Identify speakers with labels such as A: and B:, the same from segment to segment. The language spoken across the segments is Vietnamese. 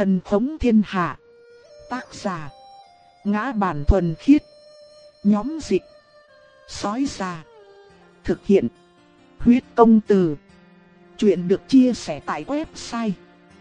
A: Thần khống thiên hạ. Tác giả: Ngã Bản Thuần Khiết. Nhóm dịch: Sói Già. Thực hiện: Huyết Công Từ. Chuyện được chia sẻ tại website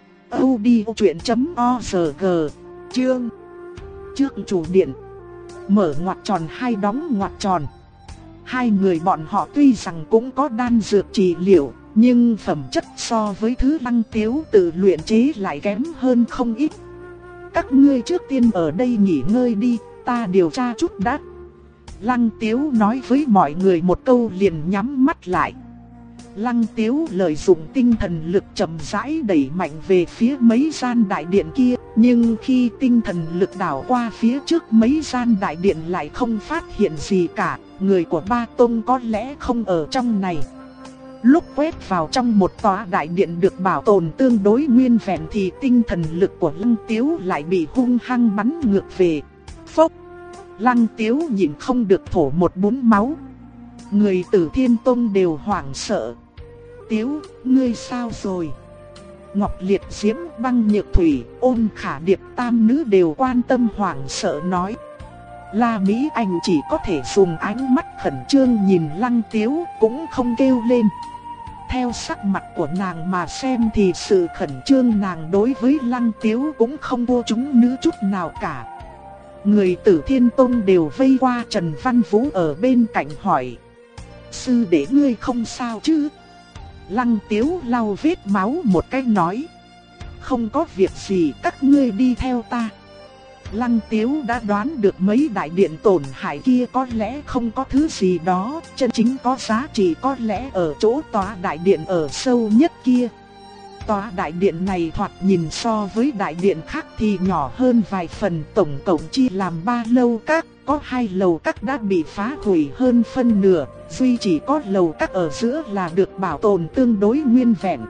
A: audiochuyện.org. Chương: Trước chủ điện. Mở ngoặc tròn hai đóng ngoặc tròn. Hai người bọn họ tuy rằng cũng có đan dược trị liệu, nhưng phẩm chất so với thứ Lăng Tiếu tự luyện chế lại kém hơn không ít. Các ngươi trước tiên ở đây nghỉ ngơi đi, ta điều tra chút đã. Lăng Tiếu nói với mọi người một câu liền nhắm mắt lại. Lăng Tiếu lợi dụng tinh thần lực chậm rãi đẩy mạnh về phía mấy gian đại điện kia, nhưng khi tinh thần lực đảo qua phía trước mấy gian đại điện lại không phát hiện gì cả, người của Ba Tông có lẽ không ở trong này. Lúc quét vào trong một tòa đại điện được bảo tồn tương đối nguyên vẹn thì tinh thần lực của Lăng Tiếu lại bị hung hăng bắn ngược về. Phốc! Lăng Tiếu nhìn không được thổ một búng máu. Người Tử Thiên Tông đều hoảng sợ. Tiếu, ngươi sao rồi? Ngọc Liệt Diễm, Băng Nhược Thủy, Ôn Khả Điệp tam nữ đều quan tâm hoảng sợ nói. La Mỹ Anh chỉ có thể dùng ánh mắt khẩn trương nhìn Lăng Tiếu, cũng không kêu lên. Theo sắc mặt của nàng mà xem thì sự khẩn trương nàng đối với Lăng Tiếu cũng không thua chúng nữ chút nào cả. Người Tử Thiên Tông đều vây qua Trần Văn Vũ ở bên cạnh hỏi: Sư đệ ngươi không sao chứ? Lăng Tiếu lau vết máu một cái nói: Không có việc gì, các ngươi đi theo ta. Lăng Tiếu đã đoán được mấy đại điện tổn hại kia có lẽ không có thứ gì đó, chân chính có giá trị có lẽ ở chỗ tòa đại điện ở sâu nhất kia. Tòa đại điện này thoạt nhìn so với đại điện khác thì nhỏ hơn vài phần, tổng cộng chia làm 3 lầu các, có 2 lầu các đã bị phá hủy hơn phân nửa, duy chỉ có lầu các ở giữa là được bảo tồn tương đối nguyên vẹn.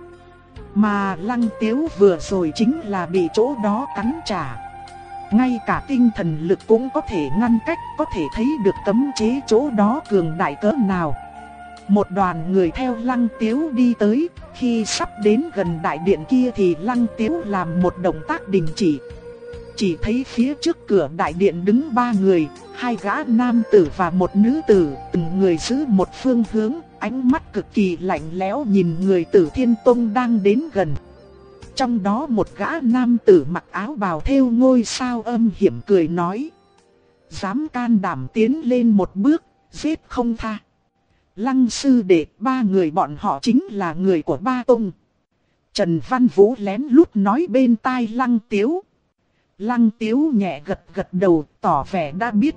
A: Mà Lăng Tiếu vừa rồi chính là bị chỗ đó cắn trả. Ngay cả tinh thần lực cũng có thể ngăn cách, có thể thấy được cấm chế chỗ đó cường đại cỡ nào. Một đoàn người theo Lăng Tiếu đi tới, khi sắp đến gần đại điện kia thì Lăng Tiếu làm một động tác đình chỉ. Chỉ thấy phía trước cửa đại điện đứng 3 người, 2 gã nam tử và một nữ tử, từng người giữ một phương hướng, ánh mắt cực kỳ lạnh lẽo nhìn người Tử Thiên Tông đang đến gần. Trong đó một gã nam tử mặc áo bào thêu ngôi sao âm hiểm cười nói: Dám can đảm tiến lên một bước, giết không tha. Lăng sư đệ, 3 người bọn họ chính là người của Ba Tông. Trần Văn Vũ lén lút nói bên tai Lăng Tiếu. Lăng Tiếu nhẹ gật gật đầu, tỏ vẻ đã biết.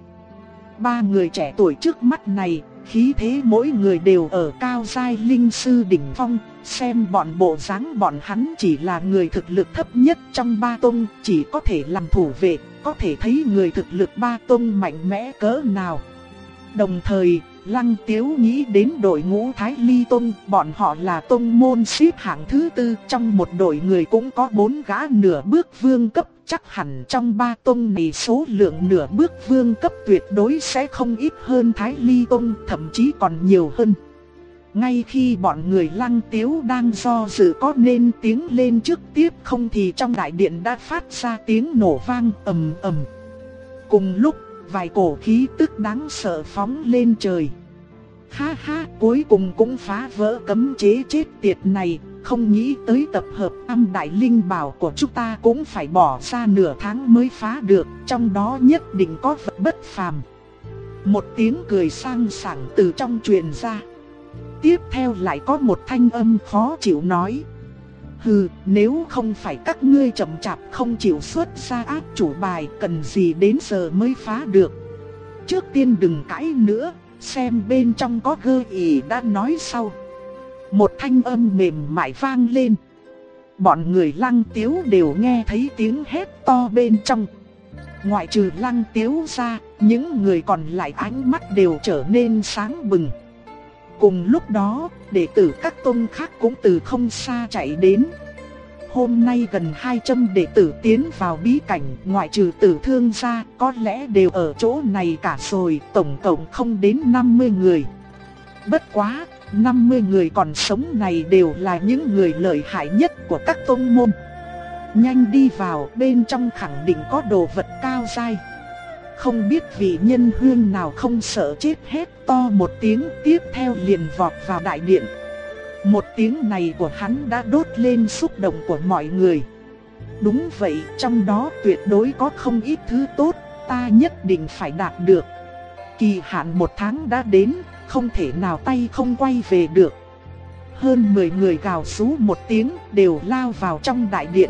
A: 3 người trẻ tuổi trước mắt này, khí thế mỗi người đều ở cao giai linh sư đỉnh phong. Xem bọn bộ dáng bọn hắn chỉ là người thực lực thấp nhất trong Ba Tông, chỉ có thể làm thủ vệ, có thể thấy người thực lực Ba Tông mạnh mẽ cỡ nào. Đồng thời, Lăng Tiếu nghĩ đến đội ngũ Thái Ly Tông, bọn họ là tông môn xếp hạng thứ 4, trong một đội người cũng có 4 gã nửa bước vương cấp, chắc hẳn trong Ba Tông này số lượng nửa bước vương cấp tuyệt đối sẽ không ít hơn Thái Ly Tông, thậm chí còn nhiều hơn. Ngay khi bọn người Lăng Tiếu đang do dự có nên tiến lên trước tiếp không thì trong đại điện đã phát ra tiếng nổ vang ầm ầm. Cùng lúc, vài cổ khí tức đáng sợ phóng lên trời. Ha ha, cuối cùng cũng phá vỡ cấm chế chết tiệt này, không nghĩ tới tập hợp âm đại linh bảo của chúng ta cũng phải bỏ ra nửa tháng mới phá được, trong đó nhất định có vật bất phàm. Một tiếng cười sang sảng từ trong truyền ra. Tiếp theo lại có một thanh âm khó chịu nói: Hừ, nếu không phải các ngươi chậm chạp không chịu xuất ra áp chủ bài, cần gì đến giờ mới phá được. Trước tiên đừng cãi nữa, xem bên trong có gơ ỉ đã nói sau. Một thanh âm mềm mại vang lên. Bọn người Lăng Tiếu đều nghe thấy tiếng hét to bên trong. Ngoại trừ Lăng Tiếu ra, những người còn lại ánh mắt đều trở nên sáng bừng. Cùng lúc đó, đệ tử các tông khác cũng từ không xa chạy đến. Hôm nay gần 200 đệ tử tiến vào bí cảnh, ngoại trừ Tử Thương ra, có lẽ đều ở chỗ này cả rồi, tổng cộng không đến 50 người. Bất quá, 50 người còn sống này đều là những người lợi hại nhất của các tông môn. nhanh đi vào, bên trong khẳng định có đồ vật cao dai. Không biết vị nhân huyên nào không sợ chết hét to một tiếng, tiếp theo liền vọt vào đại điện. Một tiếng này của hắn đã đốt lên xúc động của mọi người. Đúng vậy, trong đó tuyệt đối có không ít thứ tốt, ta nhất định phải đạt được. Kỳ hạn 1 tháng đã đến, không thể nào tay không quay về được. Hơn 10 người gào rú một tiếng đều lao vào trong đại điện.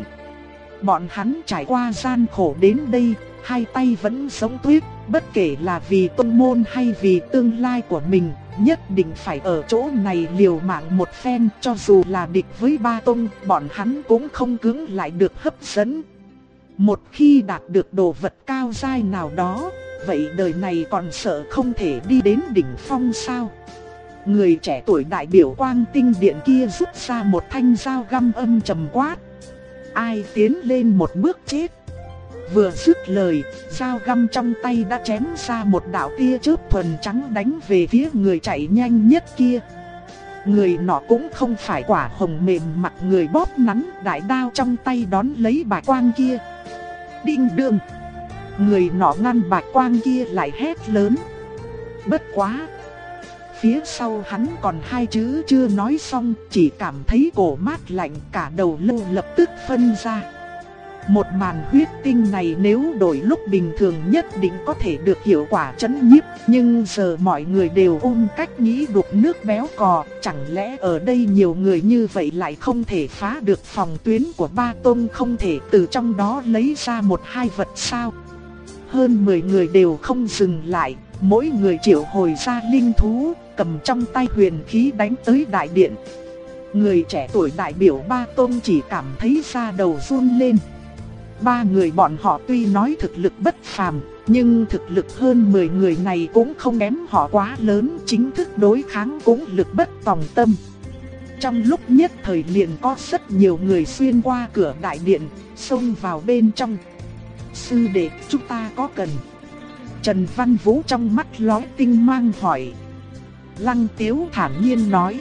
A: Bọn hắn trải qua gian khổ đến đây, hai tay vẫn sống tuyết, bất kể là vì tông môn hay vì tương lai của mình, nhất định phải ở chỗ này liều mạng một phen. Cho dù là địch với ba tông, bọn hắn cũng không cưỡng lại được hấp dẫn. Một khi đạt được đồ vật cao dai nào đó, vậy đời này còn sợ không thể đi đến đỉnh phong sao? Người trẻ tuổi đại biểu Quang Tinh Điện kia rút ra một thanh dao găm âm trầm quát: ai tiến lên một bước chết. Vừa dứt lời, dao găm trong tay đã chém ra một đạo tia chớp thuần trắng đánh về phía người chạy nhanh nhất kia. Người nọ cũng không phải quả hồng mềm mặt người bóp nắn, đại đao trong tay đón lấy bạch quang kia. Đinh đương! Người nọ ngăn bạch quang kia lại hét lớn: bất quá! Phía sau hắn còn hai chữ chưa nói xong, chỉ cảm thấy cổ mát lạnh, cả đầu lâu lập tức phân ra. Một màn huyết tinh này nếu đổi lúc bình thường nhất định có thể được hiệu quả chấn nhiếp, nhưng giờ mọi người đều ôm cách nghĩ đục nước béo cò, chẳng lẽ ở đây nhiều người như vậy lại không thể phá được phòng tuyến của ba tông, không thể từ trong đó lấy ra một hai vật sao? Hơn 10 người đều không dừng lại, mỗi người triệu hồi ra linh thú, cầm trong tay huyền khí đánh tới đại điện. Người trẻ tuổi đại biểu ba tông chỉ cảm thấy da đầu run lên. Ba người bọn họ tuy nói thực lực bất phàm, nhưng thực lực hơn 10 người này cũng không kém họ quá lớn, chính thức đối kháng cũng lực bất tòng tâm. Trong lúc nhất thời liền có rất nhiều người xuyên qua cửa đại điện, xông vào bên trong. Sư đệ, chúng ta có cần? Trần Văn Vũ trong mắt lóe tinh mang hỏi. Lăng Tiếu thản nhiên nói.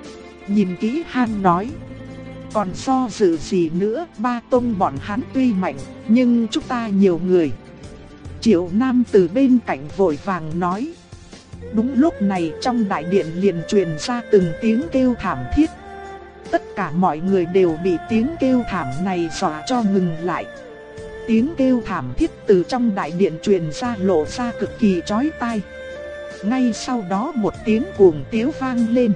A: Nhìn kỹ han nói. Còn do dự gì nữa, ba tông bọn hắn tuy mạnh, nhưng chúng ta nhiều người. Triệu Nam từ bên cạnh vội vàng nói. Đúng lúc này trong đại điện liền truyền ra từng tiếng kêu thảm thiết. Tất cả mọi người đều bị tiếng kêu thảm này dọa cho ngừng lại. Tiếng kêu thảm thiết từ trong đại điện truyền ra lộ ra cực kỳ chói tai. Ngay sau đó một tiếng cuồng tiếu vang lên.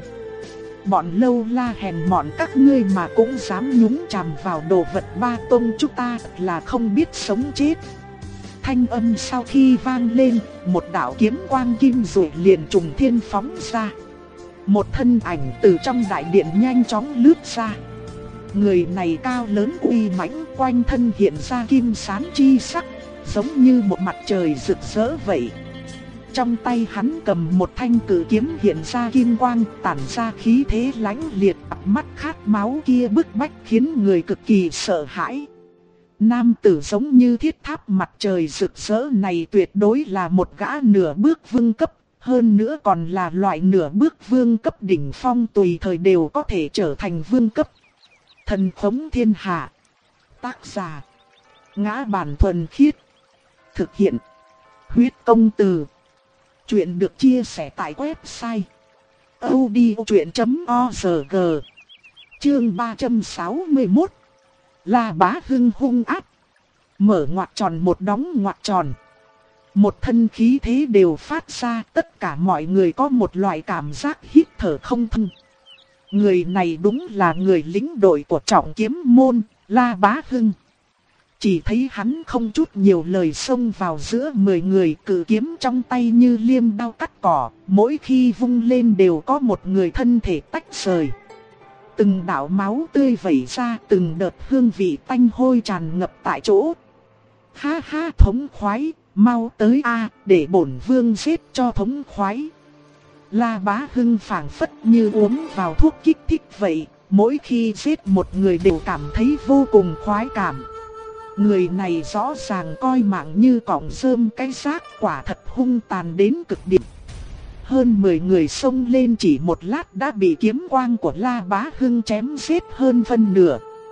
A: Bọn lâu la hèn mọn các ngươi mà cũng dám nhúng chàm vào đồ vật ba tông chúng ta là không biết sống chết. Thanh âm sau khi vang lên, một đạo kiếm quang kim rồi liền trùng thiên phóng ra. Một thân ảnh từ trong đại điện nhanh chóng lướt ra. Người này cao lớn uy mãnh, quanh thân hiện ra kim sáng chi sắc, giống như một mặt trời rực rỡ vậy. Trong tay hắn cầm một thanh cự kiếm hiện ra kim quang, tản ra khí thế lãnh liệt, mắt khát máu kia bức bách khiến người cực kỳ sợ hãi. Nam tử giống như thiết tháp mặt trời rực rỡ này tuyệt đối là một gã nửa bước vương cấp, hơn nữa còn là loại nửa bước vương cấp đỉnh phong, tùy thời đều có thể trở thành vương cấp. Thần khống thiên hạ. Tác giả: Ngã Bản Thuần Khiết. Thực hiện: Huyết Công Từ. Chuyện được chia sẻ tại website audiochuyện.org. Chương 361. La Bá Hưng hung ác. Mở ngoặc tròn một đóng ngoặc tròn. Một thân khí thế đều phát ra, tất cả mọi người có một loại cảm giác hít thở không thông. Người này đúng là người lính đội của Trọng Kiếm môn, La Bá Hưng. Chỉ thấy hắn không chút nhiều lời xông vào giữa 10 người, cự kiếm trong tay như liêm đao cắt cỏ, mỗi khi vung lên đều có một người thân thể tách rời. Từng đạo máu tươi vẩy ra, từng đợt hương vị tanh hôi tràn ngập tại chỗ. Ha ha, thống khoái, mau tới a, để bổn vương giết cho thống khoái. La Bá Hưng phảng phất như uống vào thuốc kích thích vậy, mỗi khi giết một người đều cảm thấy vô cùng khoái cảm. Người này rõ ràng coi mạng như cọng rơm cái xác, quả thật hung tàn đến cực điểm. Hơn 10 người xông lên chỉ một lát đã bị kiếm quang của La Bá Hưng chém giết hơn phân nửa.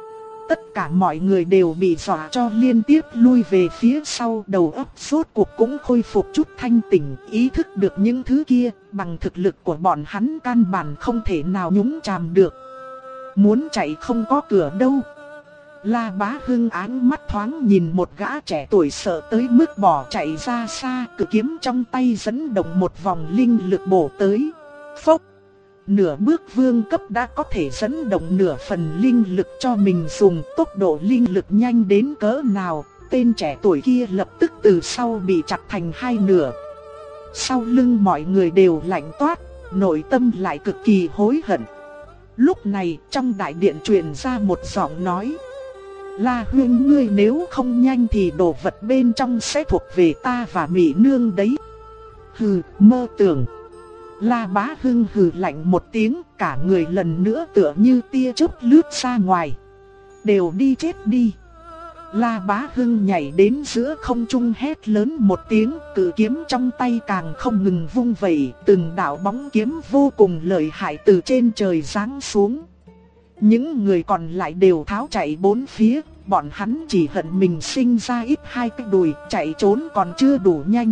A: Tất cả mọi người đều bị dọa cho liên tiếp lui về phía sau, đầu óc rốt cuộc cũng khôi phục chút thanh tỉnh, ý thức được những thứ kia, bằng thực lực của bọn hắn căn bản không thể nào nhúng chàm được. Muốn chạy không có cửa đâu. La Bá Hưng áng mắt thoáng nhìn một gã trẻ tuổi sợ tới mức bỏ chạy ra xa, cự kiếm trong tay dẫn động một vòng linh lực bổ tới. Phốc! Nửa bước vương cấp đã có thể dẫn động nửa phần linh lực cho mình dùng, tốc độ linh lực nhanh đến cỡ nào, tên trẻ tuổi kia lập tức từ sau bị chặt thành hai nửa. Sau lưng mọi người đều lạnh toát, nội tâm lại cực kỳ hối hận. Lúc này trong đại điện truyền ra một giọng nói: La Huyên, ngươi nếu không nhanh thì đồ vật bên trong sẽ thuộc về ta và Mỹ Nương đấy. Hừ, mơ tưởng. La Bá Hưng hừ lạnh một tiếng, cả người lần nữa tựa như tia chớp lướt ra ngoài. Đều đi chết đi. La Bá Hưng nhảy đến giữa không trung hét lớn một tiếng, cự kiếm trong tay càng không ngừng vung vẩy, từng đạo bóng kiếm vô cùng lợi hại từ trên trời giáng xuống. Những người còn lại đều tháo chạy bốn phía, bọn hắn chỉ hận mình sinh ra ít hai cái đùi, chạy trốn còn chưa đủ nhanh.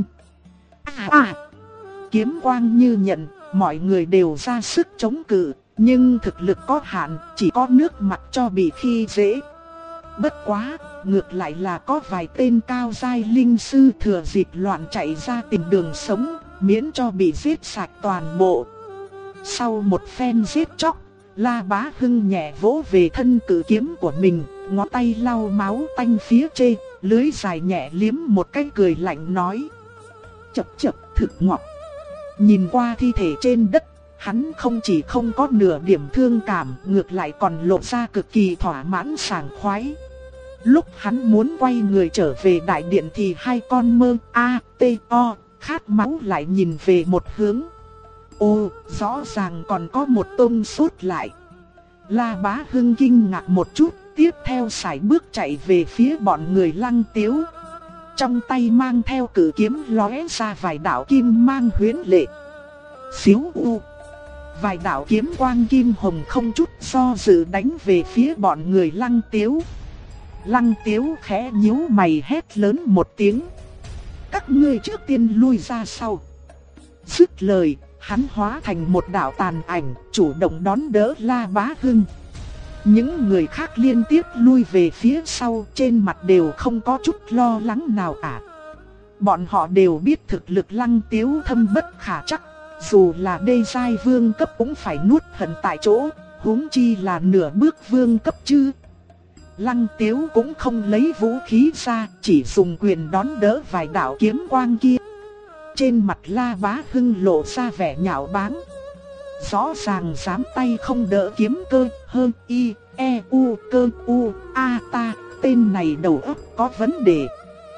A: Kiếm quang như nhận, mọi người đều ra sức chống cự, nhưng thực lực có hạn, chỉ có nước mặt cho bị khi dễ. Bất quá, ngược lại là có vài tên cao giai linh sư thừa dịp loạn chạy ra tìm đường sống, miễn cho bị giết sạch toàn bộ. Sau một phen giết chóc, La Bá Hưng nhẹ vỗ về thân cự kiếm của mình, ngón tay lau máu tanh phía trên, lưỡi dài nhẹ liếm một cái cười lạnh nói: Chập chập, thực ngọt. Nhìn qua thi thể trên đất, hắn không chỉ không có nửa điểm thương cảm, ngược lại còn lộ ra cực kỳ thỏa mãn sảng khoái. Lúc hắn muốn quay người trở về đại điện thì hai con mơ A-T-O khát máu lại nhìn về một hướng. Ô, rõ ràng còn có một tông sốt lại. La Bá Hưng kinh ngạc một chút, tiếp theo sải bước chạy về phía bọn người Lăng Tiếu. Trong tay mang theo cự kiếm lóe ra vài đạo kim mang huyễn lệ. Xíu u. Vài đạo kiếm quang kim hồng không chút do dự đánh về phía bọn người Lăng Tiếu. Lăng Tiếu khẽ nhíu mày hét lớn một tiếng: Các ngươi trước tiên lui ra sau. Dứt lời, hắn hóa thành một đạo tàn ảnh, chủ động đón đỡ La Bá Hưng. Những người khác liên tiếp lui về phía sau, trên mặt đều không có chút lo lắng nào cả. Bọn họ đều biết thực lực Lăng Tiếu thâm bất khả trắc, dù là đê giai vương cấp cũng phải nuốt hận tại chỗ, huống chi là nửa bước vương cấp chứ. Lăng Tiếu cũng không lấy vũ khí ra, chỉ dùng quyền đón đỡ vài đạo kiếm quang kia. Trên mặt La Bá Hưng lộ ra vẻ nhạo báng. Rõ ràng dám tay không đỡ kiếm cơ, hơn y, e, u, cơ, u, a ta, tên này đầu óc có vấn đề.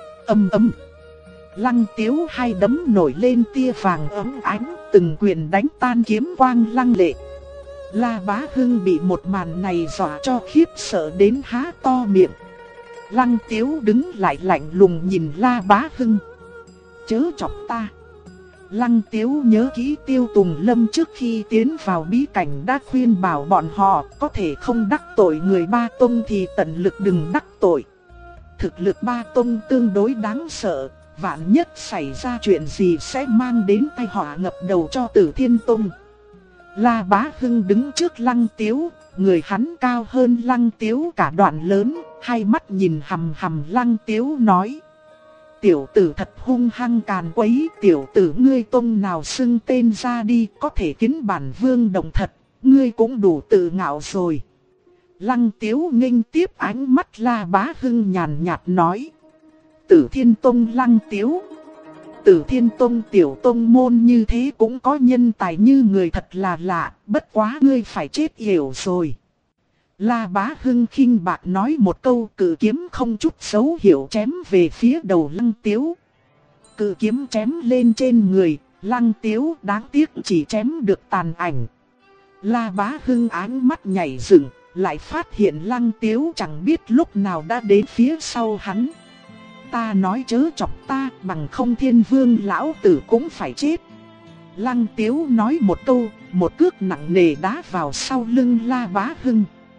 A: Lăng Tiếu hai đấm nổi lên tia vàng ấm ánh, từng quyền đánh tan kiếm quang lăng lệ. La Bá Hưng bị một màn này dọa cho khiếp sợ đến há to miệng. Lăng Tiếu đứng lại lạnh lùng nhìn La Bá Hưng: Chớ chọc ta. Lăng Tiếu nhớ kỹ Tiêu Tùng Lâm trước khi tiến vào bí cảnh đã khuyên bảo bọn họ có thể không đắc tội người Ba Tông thì tận lực đừng đắc tội. Thực lực Ba Tông tương đối đáng sợ, vạn nhất xảy ra chuyện gì sẽ mang đến tai họa ngập đầu cho Tử Thiên Tông. La Bá Hưng đứng trước Lăng Tiếu, người hắn cao hơn Lăng Tiếu cả đoạn lớn, hai mắt nhìn hằm hằm Lăng Tiếu nói: Tiểu tử thật hung hăng càn quấy, tiểu tử ngươi tông nào xưng tên ra đi, có thể kiến bản vương đồng thật, ngươi cũng đủ tự ngạo rồi. Lăng Tiếu nghênh tiếp ánh mắt La Bá Hưng nhàn nhạt nói: Tử Thiên Tông Lăng Tiếu. Tử Thiên Tông tiểu tông môn như thế cũng có nhân tài như người thật là lạ, bất quá ngươi phải chết hiểu rồi. La Bá Hưng khinh bạc nói một câu, cự kiếm không chút dấu hiệu chém về phía đầu Lăng Tiếu. Cự kiếm chém lên trên người, Lăng Tiếu đáng tiếc chỉ chém được tàn ảnh. La Bá Hưng ánh mắt nhảy dựng, lại phát hiện Lăng Tiếu chẳng biết lúc nào đã đến phía sau hắn. Ta nói chớ chọc ta, bằng không Thiên Vương lão tử cũng phải chết. Lăng Tiếu nói một câu, một cước nặng nề đá vào sau lưng La Bá Hưng.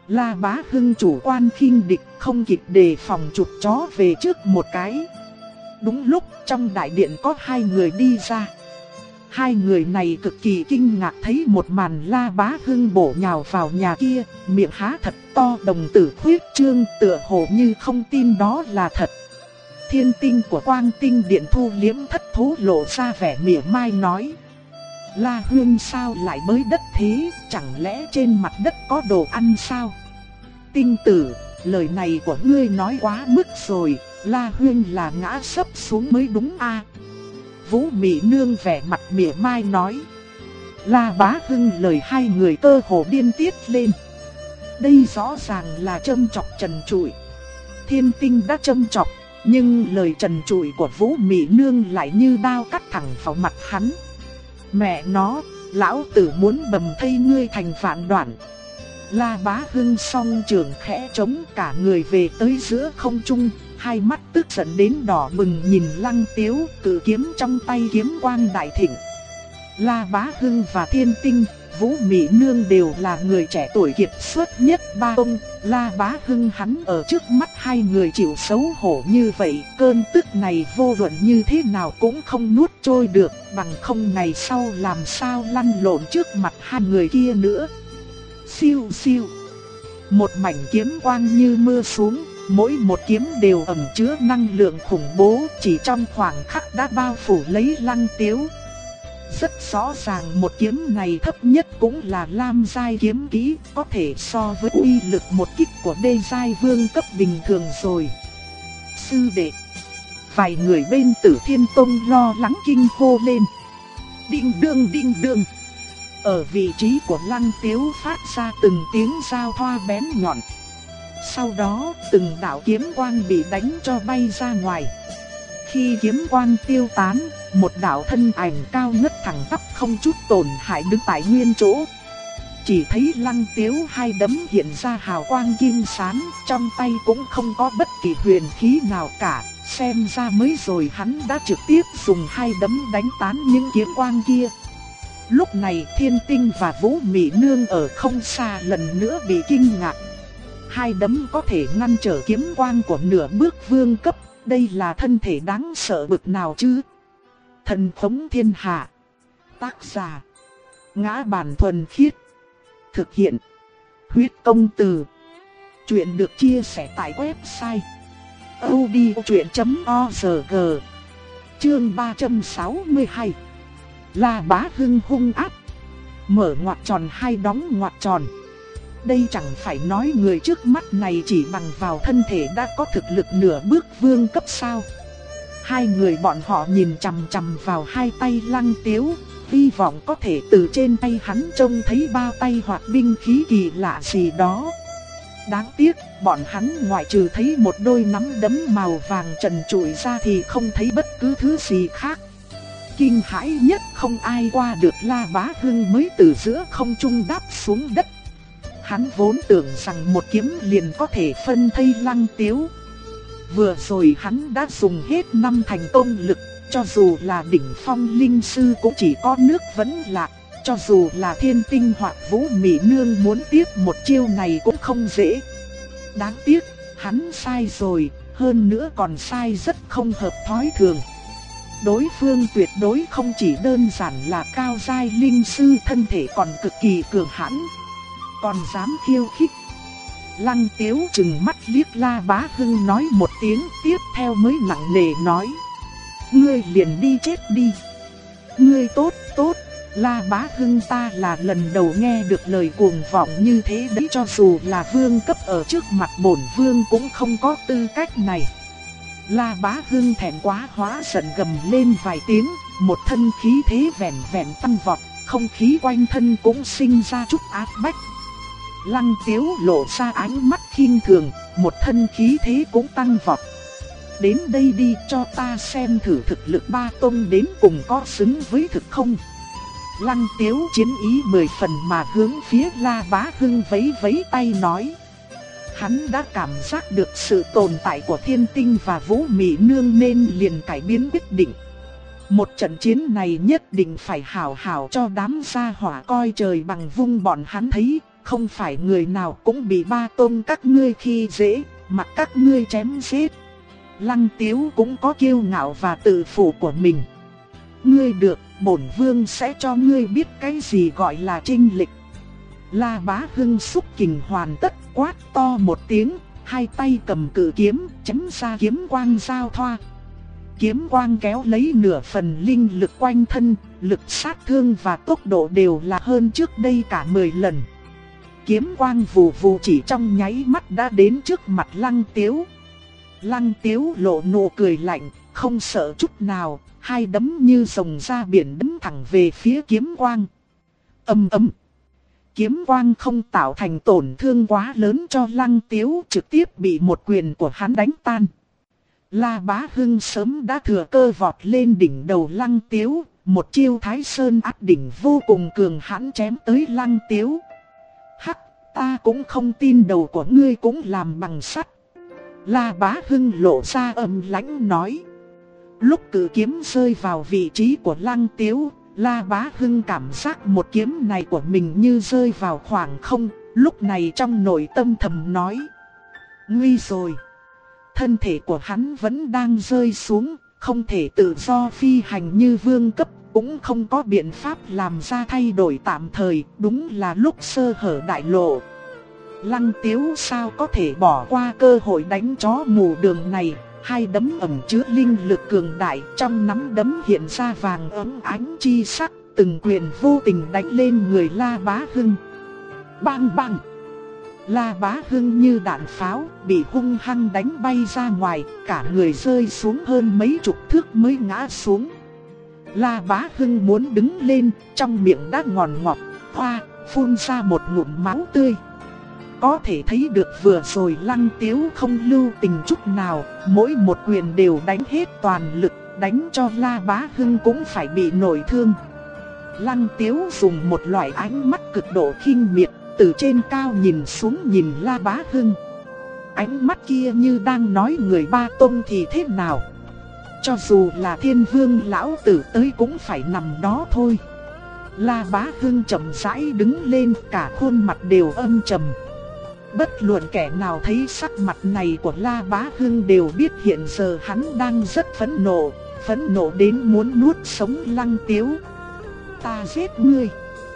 A: La Bá Hưng chủ quan khinh địch, không kịp đề phòng chụp chó về trước một cái. Đúng lúc trong đại điện có hai người đi ra. Hai người này cực kỳ kinh ngạc thấy một màn La Bá Hưng bổ nhào vào nhà kia, miệng há thật to, đồng tử khuyết trương, tựa hồ như không tin đó là thật. Thiên tinh của Quang Tinh Điện thu liếm thất thố lộ ra vẻ mỉa mai nói: La Huynh sao lại bới đất thế, chẳng lẽ trên mặt đất có đồ ăn sao? Tinh tử, lời này của ngươi nói quá mức rồi, La Huynh là ngã sấp xuống mới đúng a. Vũ Mị Nương vẻ mặt mỉa mai nói. La Bá Hưng lời hai người cơ hồ điên tiết lên. Đây rõ ràng là châm chọc trần trụi. Thiên tinh đã châm chọc, nhưng lời trần trụi của Vũ Mị Nương lại như đao cắt thẳng vào mặt hắn. Mẹ nó, lão tử muốn bầm thây ngươi thành vạn đoạn. La Bá Hưng song trường khẽ trống, cả người về tới giữa không trung, hai mắt tức giận đến đỏ bừng nhìn Lăng Tiếu, cự kiếm trong tay kiếm quang đại thịnh. La Bá Hưng và Thiên Tinh, Vũ Mị Nương đều là người trẻ tuổi kiệt xuất nhất ba ông. La Bá Hưng hắn ở trước mắt hai người chịu xấu hổ như vậy, cơn tức này vô luận như thế nào cũng không nuốt trôi được, bằng không ngày sau làm sao lăn lộn trước mặt hai người kia nữa. Siêu siêu, một mảnh kiếm quang như mưa xuống, mỗi một kiếm đều ẩn chứa năng lượng khủng bố, chỉ trong khoảng khắc đã bao phủ lấy Lăng Tiếu. Rất rõ ràng một kiếm này thấp nhất cũng là lam giai kiếm kỹ, có thể so với uy lực một kích của đê giai vương cấp bình thường rồi. Sư đệ, vài người bên Tử Thiên Tông lo lắng kinh hô lên. Đinh đương. Ở vị trí của Lăng Tiếu phát ra từng tiếng giao thoa bén nhọn. Sau đó từng đạo kiếm quang bị đánh cho bay ra ngoài. Khi kiếm quang tiêu tán, một đạo thân ảnh cao ngất thẳng tắp không chút tổn hại đứng tại nguyên chỗ. Chỉ thấy Lăng Tiếu hai đấm hiện ra hào quang kim sáng, trong tay cũng không có bất kỳ huyền khí nào cả. Xem ra mới rồi hắn đã trực tiếp dùng hai đấm đánh tán những kiếm quang kia. Lúc này Thiên Tinh và Vũ Mị Nương ở không xa lần nữa bị kinh ngạc. Hai đấm có thể ngăn trở kiếm quang của nửa bước vương cấp, đây là thân thể đáng sợ bực nào chứ? Thần Phóng Thiên Hạ. Tác giả: Ngã Bản Thuần Khiết. Thực hiện: Huyết Công Từ. Chuyện được chia sẻ tại website audiochuyện.org. Chương 362. La Bá Hưng hung ác, mở ngoặc tròn hai đóng ngoặc tròn. Đây chẳng phải nói người trước mắt này chỉ bằng vào thân thể đã có thực lực nửa bước vương cấp sao? Hai người bọn họ nhìn chằm chằm vào hai tay Lăng Tiếu, hy vọng có thể từ trên tay hắn trông thấy bao tay hoặc binh khí kỳ lạ gì đó. Đáng tiếc, bọn hắn ngoại trừ thấy một đôi nắm đấm màu vàng trần trụi ra thì không thấy bất cứ thứ gì khác. Kinh hãi nhất không ai qua được La Bá Hưng mới từ giữa không trung đáp xuống đất. Hắn vốn tưởng rằng một kiếm liền có thể phân thây Lăng Tiếu. Vừa rồi hắn đã dùng hết 5 thành công lực, cho dù là đỉnh phong linh sư cũng chỉ có nước vẫn lạc. Cho dù là Thiên Tinh hoặc Vũ Mị Nương muốn tiếp một chiêu này cũng không dễ. Đáng tiếc, hắn sai rồi, hơn nữa còn sai rất không hợp thói thường. Đối phương tuyệt đối không chỉ đơn giản là cao giai linh sư, thân thể còn cực kỳ cường hãn, còn dám khiêu khích. Lăng Tiếu trừng mắt liếc La Bá Hưng nói một tiếng, tiếp theo mới nặng nề nói: Ngươi liền đi chết đi. Ngươi tốt, La Bá Hưng ta là lần đầu nghe được lời cuồng vọng như thế đấy, cho dù là vương cấp ở trước mặt bổn vương cũng không có tư cách này. La Bá Hưng thẹn quá hóa giận gầm lên vài tiếng, một thân khí thế vẹn vẹn tăng vọt, không khí quanh thân cũng sinh ra chút áp bách. Lăng Tiếu lộ ra ánh mắt khinh thường, một thân khí thế cũng tăng vọt. Đến đây đi, cho ta xem thử thực lực ba tông đến cùng có xứng với thực không. Lăng Tiếu chiến ý 10 phần mà hướng phía La Bá Hưng vẫy vẫy tay nói. Hắn đã cảm giác được sự tồn tại của Thiên Tinh và Vũ Mị Nương nên liền cải biến quyết định. Một trận chiến này nhất định phải hảo hảo cho đám gia hỏa coi trời bằng vung bọn hắn thấy, không phải người nào cũng bị ba tôn các ngươi khi dễ, mặc các ngươi chém giết. Lăng Tiếu cũng có kiêu ngạo và tự phụ của mình. Ngươi được, bổn vương sẽ cho ngươi biết cái gì gọi là chênh lệch. La Bá Hưng xúc kình hoàn tất, quát to một tiếng, hai tay cầm cự kiếm, chém ra kiếm quang giao thoa. Kiếm quang kéo lấy nửa phần linh lực quanh thân, lực sát thương và tốc độ đều là hơn trước đây cả 10 lần. Kiếm quang vù vù chỉ trong nháy mắt đã đến trước mặt Lăng Tiếu. Lăng Tiếu lộ nụ cười lạnh, không sợ chút nào, hai đấm như rồng ra biển đấm thẳng về phía kiếm quang. Ầm ầm. Kiếm quang không tạo thành tổn thương quá lớn cho Lăng Tiếu, trực tiếp bị một quyền của hắn đánh tan. La Bá Hưng sớm đã thừa cơ vọt lên đỉnh đầu Lăng Tiếu, một chiêu Thái Sơn áp đỉnh vô cùng cường hãn chém tới Lăng Tiếu. Hắc, ta cũng không tin đầu của ngươi cũng làm bằng sắt. La Bá Hưng lộ ra âm lãnh nói. Lúc cự kiếm rơi vào vị trí của Lăng Tiếu, La Bá Hưng cảm giác một kiếm này của mình như rơi vào khoảng không, lúc này trong nội tâm thầm nói. Nguy rồi. Thân thể của hắn vẫn đang rơi xuống, không thể tự do phi hành như vương cấp, cũng không có biện pháp làm ra thay đổi tạm thời, đúng là lúc sơ hở đại lộ. Lăng Tiếu sao có thể bỏ qua cơ hội đánh chó mù đường này, hai đấm ẩn chứa linh lực cường đại, trong nắm đấm hiện ra vàng óng ánh chi sắc, từng quyền vô tình đánh lên người La Bá Hưng. Bang bang! La Bá Hưng như đạn pháo, bị hung hăng đánh bay ra ngoài, cả người rơi xuống hơn mấy chục thước mới ngã xuống. La Bá Hưng muốn đứng lên, trong miệng đã ngòn ngọt, phun ra một ngụm máu tươi. Có thể thấy được vừa rồi Lăng Tiếu không lưu tình chút nào, mỗi một quyền đều đánh hết toàn lực, đánh cho La Bá Hưng cũng phải bị nổi thương. Lăng Tiếu dùng một loại ánh mắt cực độ khinh miệt, từ trên cao nhìn xuống nhìn La Bá Hưng. Ánh mắt kia như đang nói người ba tông thì thế nào. Cho dù là Thiên Vương lão tử tới cũng phải nằm đó thôi. La Bá Hưng chậm rãi đứng lên, cả khuôn mặt đều âm trầm. Bất luận kẻ nào thấy sắc mặt này của La Bá Hưng đều biết hiện giờ hắn đang rất phẫn nộ đến muốn nuốt sống Lăng Tiếu. Ta giết ngươi.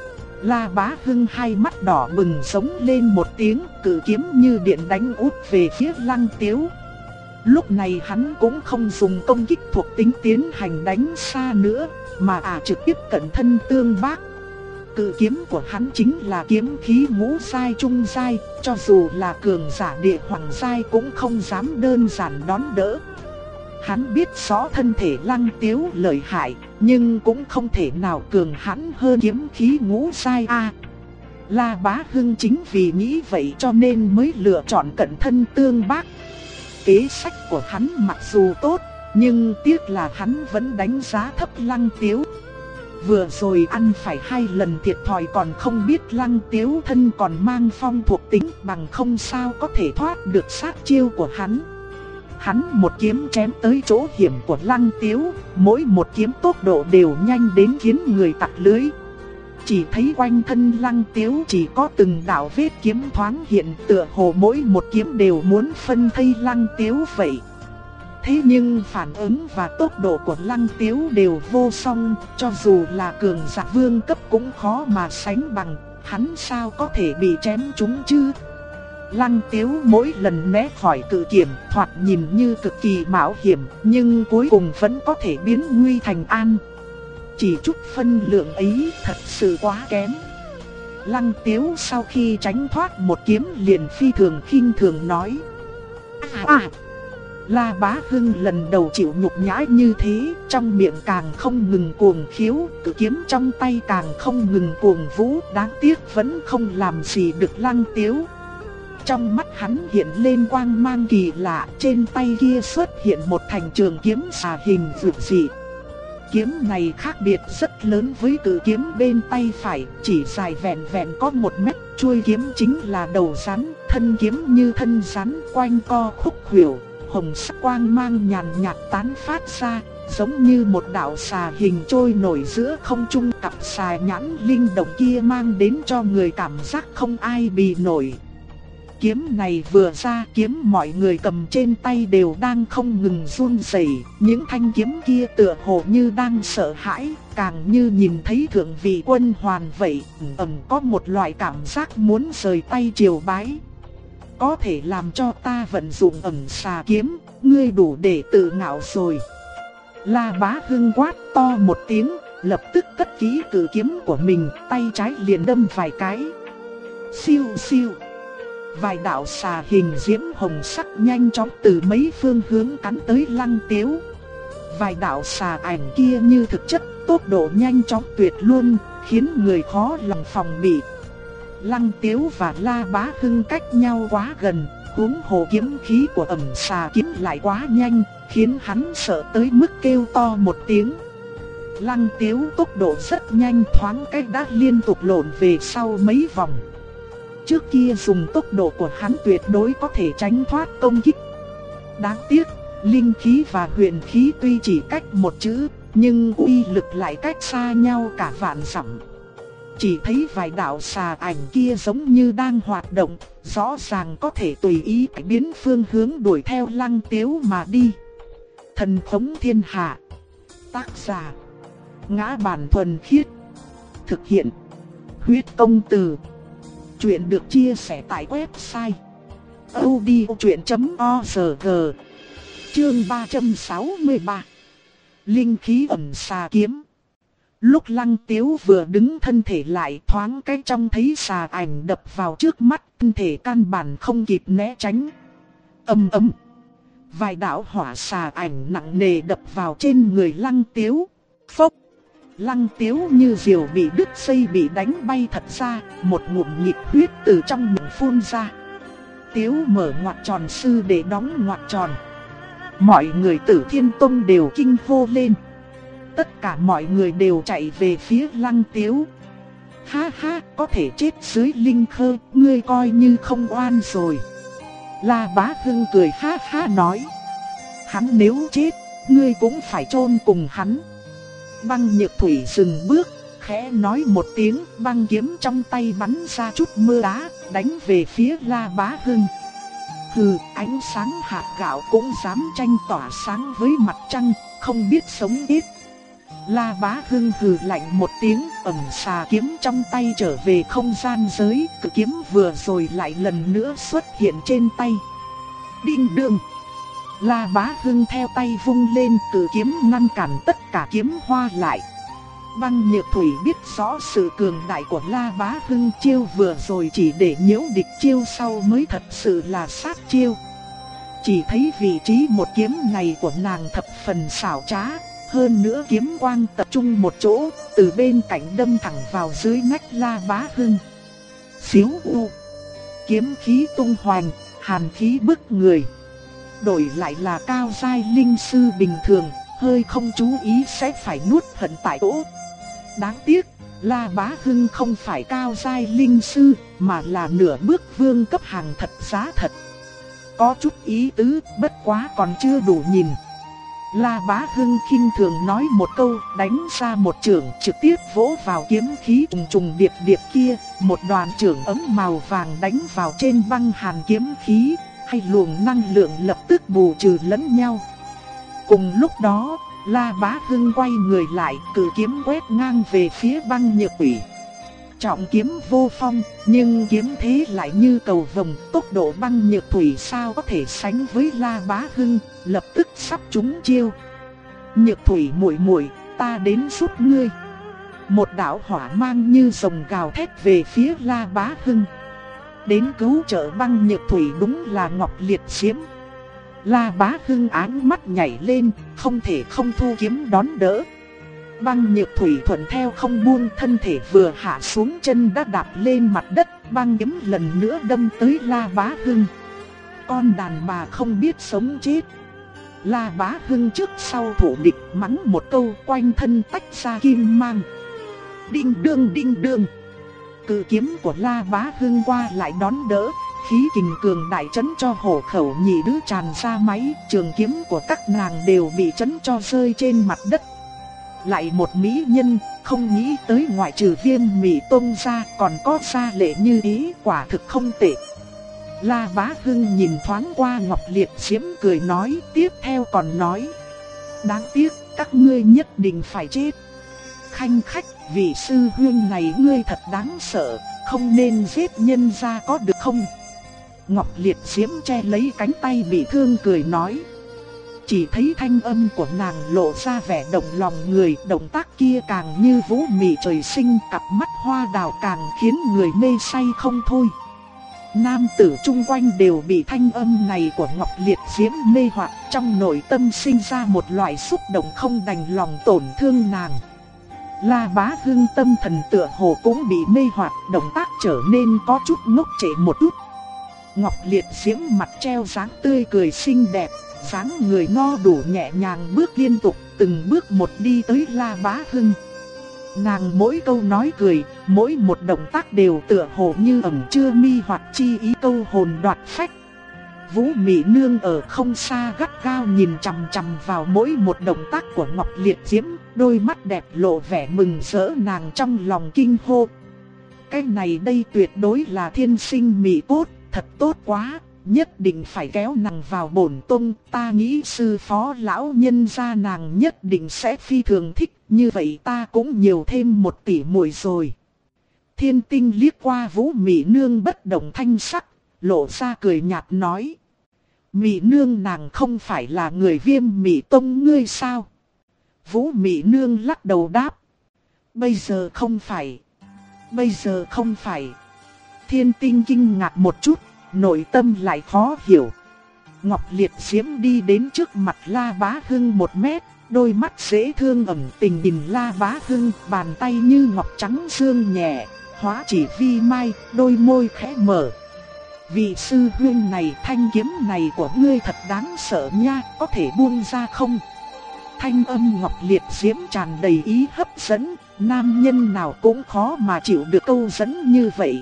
A: La Bá Hưng hai mắt đỏ bừng giống lên một tiếng, cự kiếm như điện đánh út về phía Lăng Tiếu. Lúc này hắn cũng không dùng công kích thuộc tính tiến hành đánh xa nữa, mà trực tiếp cận thân tương bác. Cự kiếm của hắn chính là kiếm khí ngũ giai trung giai, cho dù là cường giả địa hoàng giai cũng không dám đơn giản đón đỡ. Hắn biết rõ thân thể Lăng Tiếu lợi hại, nhưng cũng không thể nào cường hãn hơn kiếm khí ngũ giai a. La Bá Hưng chính vì nghĩ vậy cho nên mới lựa chọn cận thân tương bác. Kế sách của hắn mặc dù tốt, nhưng tiếc là hắn vẫn đánh giá thấp Lăng Tiếu. Vừa rồi ăn phải 2 lần thiệt thòi còn không biết Lăng Tiếu thân còn mang phong thuộc tính, bằng không sao có thể thoát được sát chiêu của hắn. Hắn một kiếm chém tới chỗ hiểm của Lăng Tiếu, mỗi một kiếm tốc độ đều nhanh đến khiến người tặc lưới. Chỉ thấy quanh thân Lăng Tiếu chỉ có từng đạo vết kiếm thoáng hiện, tựa hồ mỗi một kiếm đều muốn phân thây Lăng Tiếu vậy. Thế nhưng phản ứng và tốc độ của Lăng Tiếu đều vô song, cho dù là cường giả vương cấp cũng khó mà sánh bằng, hắn sao có thể bị chém trúng chứ? Lăng Tiếu mỗi lần né khỏi cự kiếm thoạt nhìn như cực kỳ mạo hiểm, nhưng cuối cùng vẫn có thể biến nguy thành an. Chỉ chút phân lượng ấy thật sự quá kém. Lăng Tiếu sau khi tránh thoát một kiếm liền phi thường khinh thường nói. La Bá Hưng lần đầu chịu nhục nhã như thế, trong miệng càng không ngừng cuồng khiếu, cự kiếm trong tay càng không ngừng cuồng vũ, đáng tiếc vẫn không làm gì được Lăng Tiếu. Trong mắt hắn hiện lên quang mang kỳ lạ, trên tay kia xuất hiện một thành trường kiếm xà hình vượt dị. Kiếm này khác biệt rất lớn với cự kiếm bên tay phải, chỉ dài vẹn vẹn có 1 mét, chuôi kiếm chính là đầu rắn, thân kiếm như thân rắn quanh co khúc khuỷu, hồng sắc quang mang nhàn nhạt tán phát ra, giống như một đạo xà hình trôi nổi giữa không trung. Cặp xà nhãn linh động kia mang đến cho người cảm giác không ai bì nổi. Kiếm này vừa ra, kiếm mọi người cầm trên tay đều đang không ngừng run rẩy. Những thanh kiếm kia tựa hồ như đang sợ hãi, càng như nhìn thấy thượng vị quân hoàn vậy. Có một loại cảm giác muốn rời tay triều bái. Có thể làm cho ta vận dụng ẩn xà kiếm, ngươi đủ để tự ngạo rồi. La Bá Hưng quát to một tiếng, lập tức cất kỹ cự kiếm của mình, tay trái liền đâm vài cái. Siêu siêu. Vài đạo xà hình diễm hồng sắc nhanh chóng từ mấy phương hướng cắn tới Lăng Tiếu. Vài đạo xà ảnh kia như thực chất, tốc độ nhanh chóng tuyệt luôn, khiến người khó lòng phòng bị. Lăng Tiếu và La Bá Hưng cách nhau quá gần, huống hồ kiếm khí của ẩm xà kiếm lại quá nhanh, khiến hắn sợ tới mức kêu to một tiếng. Lăng Tiếu tốc độ rất nhanh, thoáng cái đã liên tục lộn về sau mấy vòng. Trước kia dùng tốc độ của hắn tuyệt đối có thể tránh thoát công kích. Đáng tiếc, linh khí và huyền khí tuy chỉ cách một chữ, nhưng uy lực lại cách xa nhau cả vạn dặm. Chỉ thấy vài đạo xà ảnh kia giống như đang hoạt động, rõ ràng có thể tùy ý biến phương hướng đuổi theo Lăng Tiếu mà đi. Thần thống thiên hạ. Tác giả: Ngã Bản Thuần Khiết. Thực hiện: Huyết Công Từ. Chuyện được chia sẻ tại website audiochuyện.org. Chương 363. Linh khí ẩn xà kiếm. Lúc Lăng Tiếu vừa đứng thân thể lại, thoáng cái trông thấy xà ảnh đập vào trước mắt, thân thể căn bản không kịp né tránh. Ầm ầm. Vài đạo hỏa xà ảnh nặng nề đập vào trên người Lăng Tiếu. Phốc. Lăng Tiếu như diều bị đứt dây bị đánh bay thật ra, một ngụm nhịp huyết từ trong miệng phun ra. Tiếu mở ngoặc tròn sư để đóng ngoặc tròn. Mọi người Tử Thiên Tông đều kinh hô lên. Tất cả mọi người đều chạy về phía Lăng Tiếu. Ha ha, có thể chết dưới linh khơ, ngươi coi như không oan rồi. La Bá Hưng cười ha ha nói. Hắn nếu chết, ngươi cũng phải chôn cùng hắn. Băng Nhược Thủy dừng bước, khẽ nói một tiếng, băng kiếm trong tay bắn ra chút mưa đá, đánh về phía La Bá Hưng. Hừ, ánh sáng hạt gạo cũng dám tranh tỏa sáng với mặt trăng, không biết sống ít. La Bá Hưng hừ lạnh một tiếng, ẩn xà kiếm trong tay trở về không gian giới, cự kiếm vừa rồi lại lần nữa xuất hiện trên tay. Đinh đường. La Bá Hưng theo tay vung lên, cự kiếm ngăn cản tất cả kiếm hoa lại. Băng Nhược Thủy biết rõ sự cường đại của La Bá Hưng, chiêu vừa rồi chỉ để nhiễu địch, chiêu sau mới thật sự là sát chiêu. Chỉ thấy vị trí một kiếm này của nàng thập phần xảo trá, hơn nữa kiếm quang tập trung một chỗ, từ bên cạnh đâm thẳng vào dưới nách La Bá Hưng. Phiếu u. Kiếm khí tung hoành, hàn khí bức người. Đổi lại là cao giai linh sư bình thường, hơi không chú ý sẽ phải nuốt hận tại chỗ. Đáng tiếc, La Bá Hưng không phải cao giai linh sư, mà là nửa bước vương cấp hàng thật giá thật. Có chút ý tứ, bất quá còn chưa đủ nhìn. La Bá Hưng khinh thường nói một câu, đánh ra một chưởng trực tiếp vỗ vào kiếm khí trùng trùng điệp điệp kia, một đoàn chưởng ấm màu vàng đánh vào trên băng hàn kiếm khí, hai luồng năng lượng lập tức bù trừ lẫn nhau. Cùng lúc đó, La Bá Hưng quay người lại, cự kiếm quét ngang về phía Băng Nhược Thủy. Trọng kiếm vô phong, nhưng kiếm thế lại như cầu vồng, tốc độ Băng Nhược Thủy sao có thể sánh với La Bá Hưng, lập tức sắp trúng chiêu. Nhược Thủy muội muội, ta đến giúp ngươi. Một đạo hỏa mang như rồng gào thét về phía La Bá Hưng. Đến cứu trợ Băng Nhược Thủy đúng là Ngọc Liệt Diễm. La Bá Hưng áng mắt nhảy lên, không thể không thu kiếm đón đỡ. Băng Nhược Thủy thuận theo không buông, thân thể vừa hạ xuống chân đã đạp lên mặt đất, băng kiếm lần nữa đâm tới La Bá Hưng. Con đàn bà không biết sống chết. La Bá Hưng trước sau thủ địch mắng một câu, quanh thân tách ra kim mang. Đinh đương đinh đương. Cự kiếm của La Bá Hưng qua lại đón đỡ, khí kình cường đại chấn cho hổ khẩu nhị nữ tràn ra máy, trường kiếm của các nàng đều bị chấn cho rơi trên mặt đất. Lại một mỹ nhân, không nghĩ tới ngoại trừ Viêm Mị Tông ra còn có gia lệ như ý, quả thực không tệ. La Bá Hưng nhìn thoáng qua Ngọc Liệt Diễm cười nói, tiếp theo còn nói: đáng tiếc, các ngươi nhất định phải chết. Khanh khách, vị sư huynh này ngươi thật đáng sợ, không nên giết nhân gia có được không? Ngọc Liệt Diễm che lấy cánh tay bị thương cười nói. Chỉ thấy thanh âm của nàng lộ ra vẻ động lòng người, động tác kia càng như vũ mị trời sinh, cặp mắt hoa đào càng khiến người mê say không thôi. Nam tử chung quanh đều bị thanh âm này của Ngọc Liệt Diễm mê hoặc, trong nội tâm sinh ra một loại xúc động không đành lòng tổn thương nàng. La Bá Hưng tâm thần tựa hồ cũng bị mê hoặc, động tác trở nên có chút ngốc trệ một chút. Ngọc Liệt Diễm mặt treo dáng tươi cười xinh đẹp, dáng người no đủ nhẹ nhàng bước liên tục, từng bước một đi tới La Bá Hưng. Nàng mỗi câu nói cười, mỗi một động tác đều tựa hồ như ẩn chứa mi hoặc chi ý câu hồn đoạt phách. Vũ Mị Nương ở không xa gắt gao nhìn chằm chằm vào mỗi một động tác của Ngọc Liệt Diễm, đôi mắt đẹp lộ vẻ mừng rỡ, nàng trong lòng kinh hô. Cái này đây tuyệt đối là thiên sinh mỹ cốt, thật tốt quá, nhất định phải kéo nàng vào bổn tông, ta nghĩ sư phó lão nhân gia nàng nhất định sẽ phi thường thích, như vậy ta cũng nhiều thêm một tỷ muội rồi. Thiên Tinh liếc qua Vũ Mị Nương bất động thanh sắc, lộ ra cười nhạt nói: Mị Nương nàng không phải là người Viêm Mị Tông ngươi sao? Vũ Mị Nương lắc đầu đáp: bây giờ không phải. Bây giờ không phải. Thiên Tinh kinh ngạc một chút, nội tâm lại khó hiểu. Ngọc Liệt Diễm đi đến trước mặt La Bá Hưng 1 mét, đôi mắt dễ thương ẩn tình nhìn La Bá Hưng, bàn tay như ngọc trắng dương nhẹ, hóa chỉ vi mai, đôi môi khẽ mở. Vị sư huynh này, thanh kiếm này của ngươi thật đáng sợ nha, có thể buông ra không? Thanh âm Ngọc Liệt Diễm tràn đầy ý hấp dẫn, nam nhân nào cũng khó mà chịu được câu dẫn như vậy.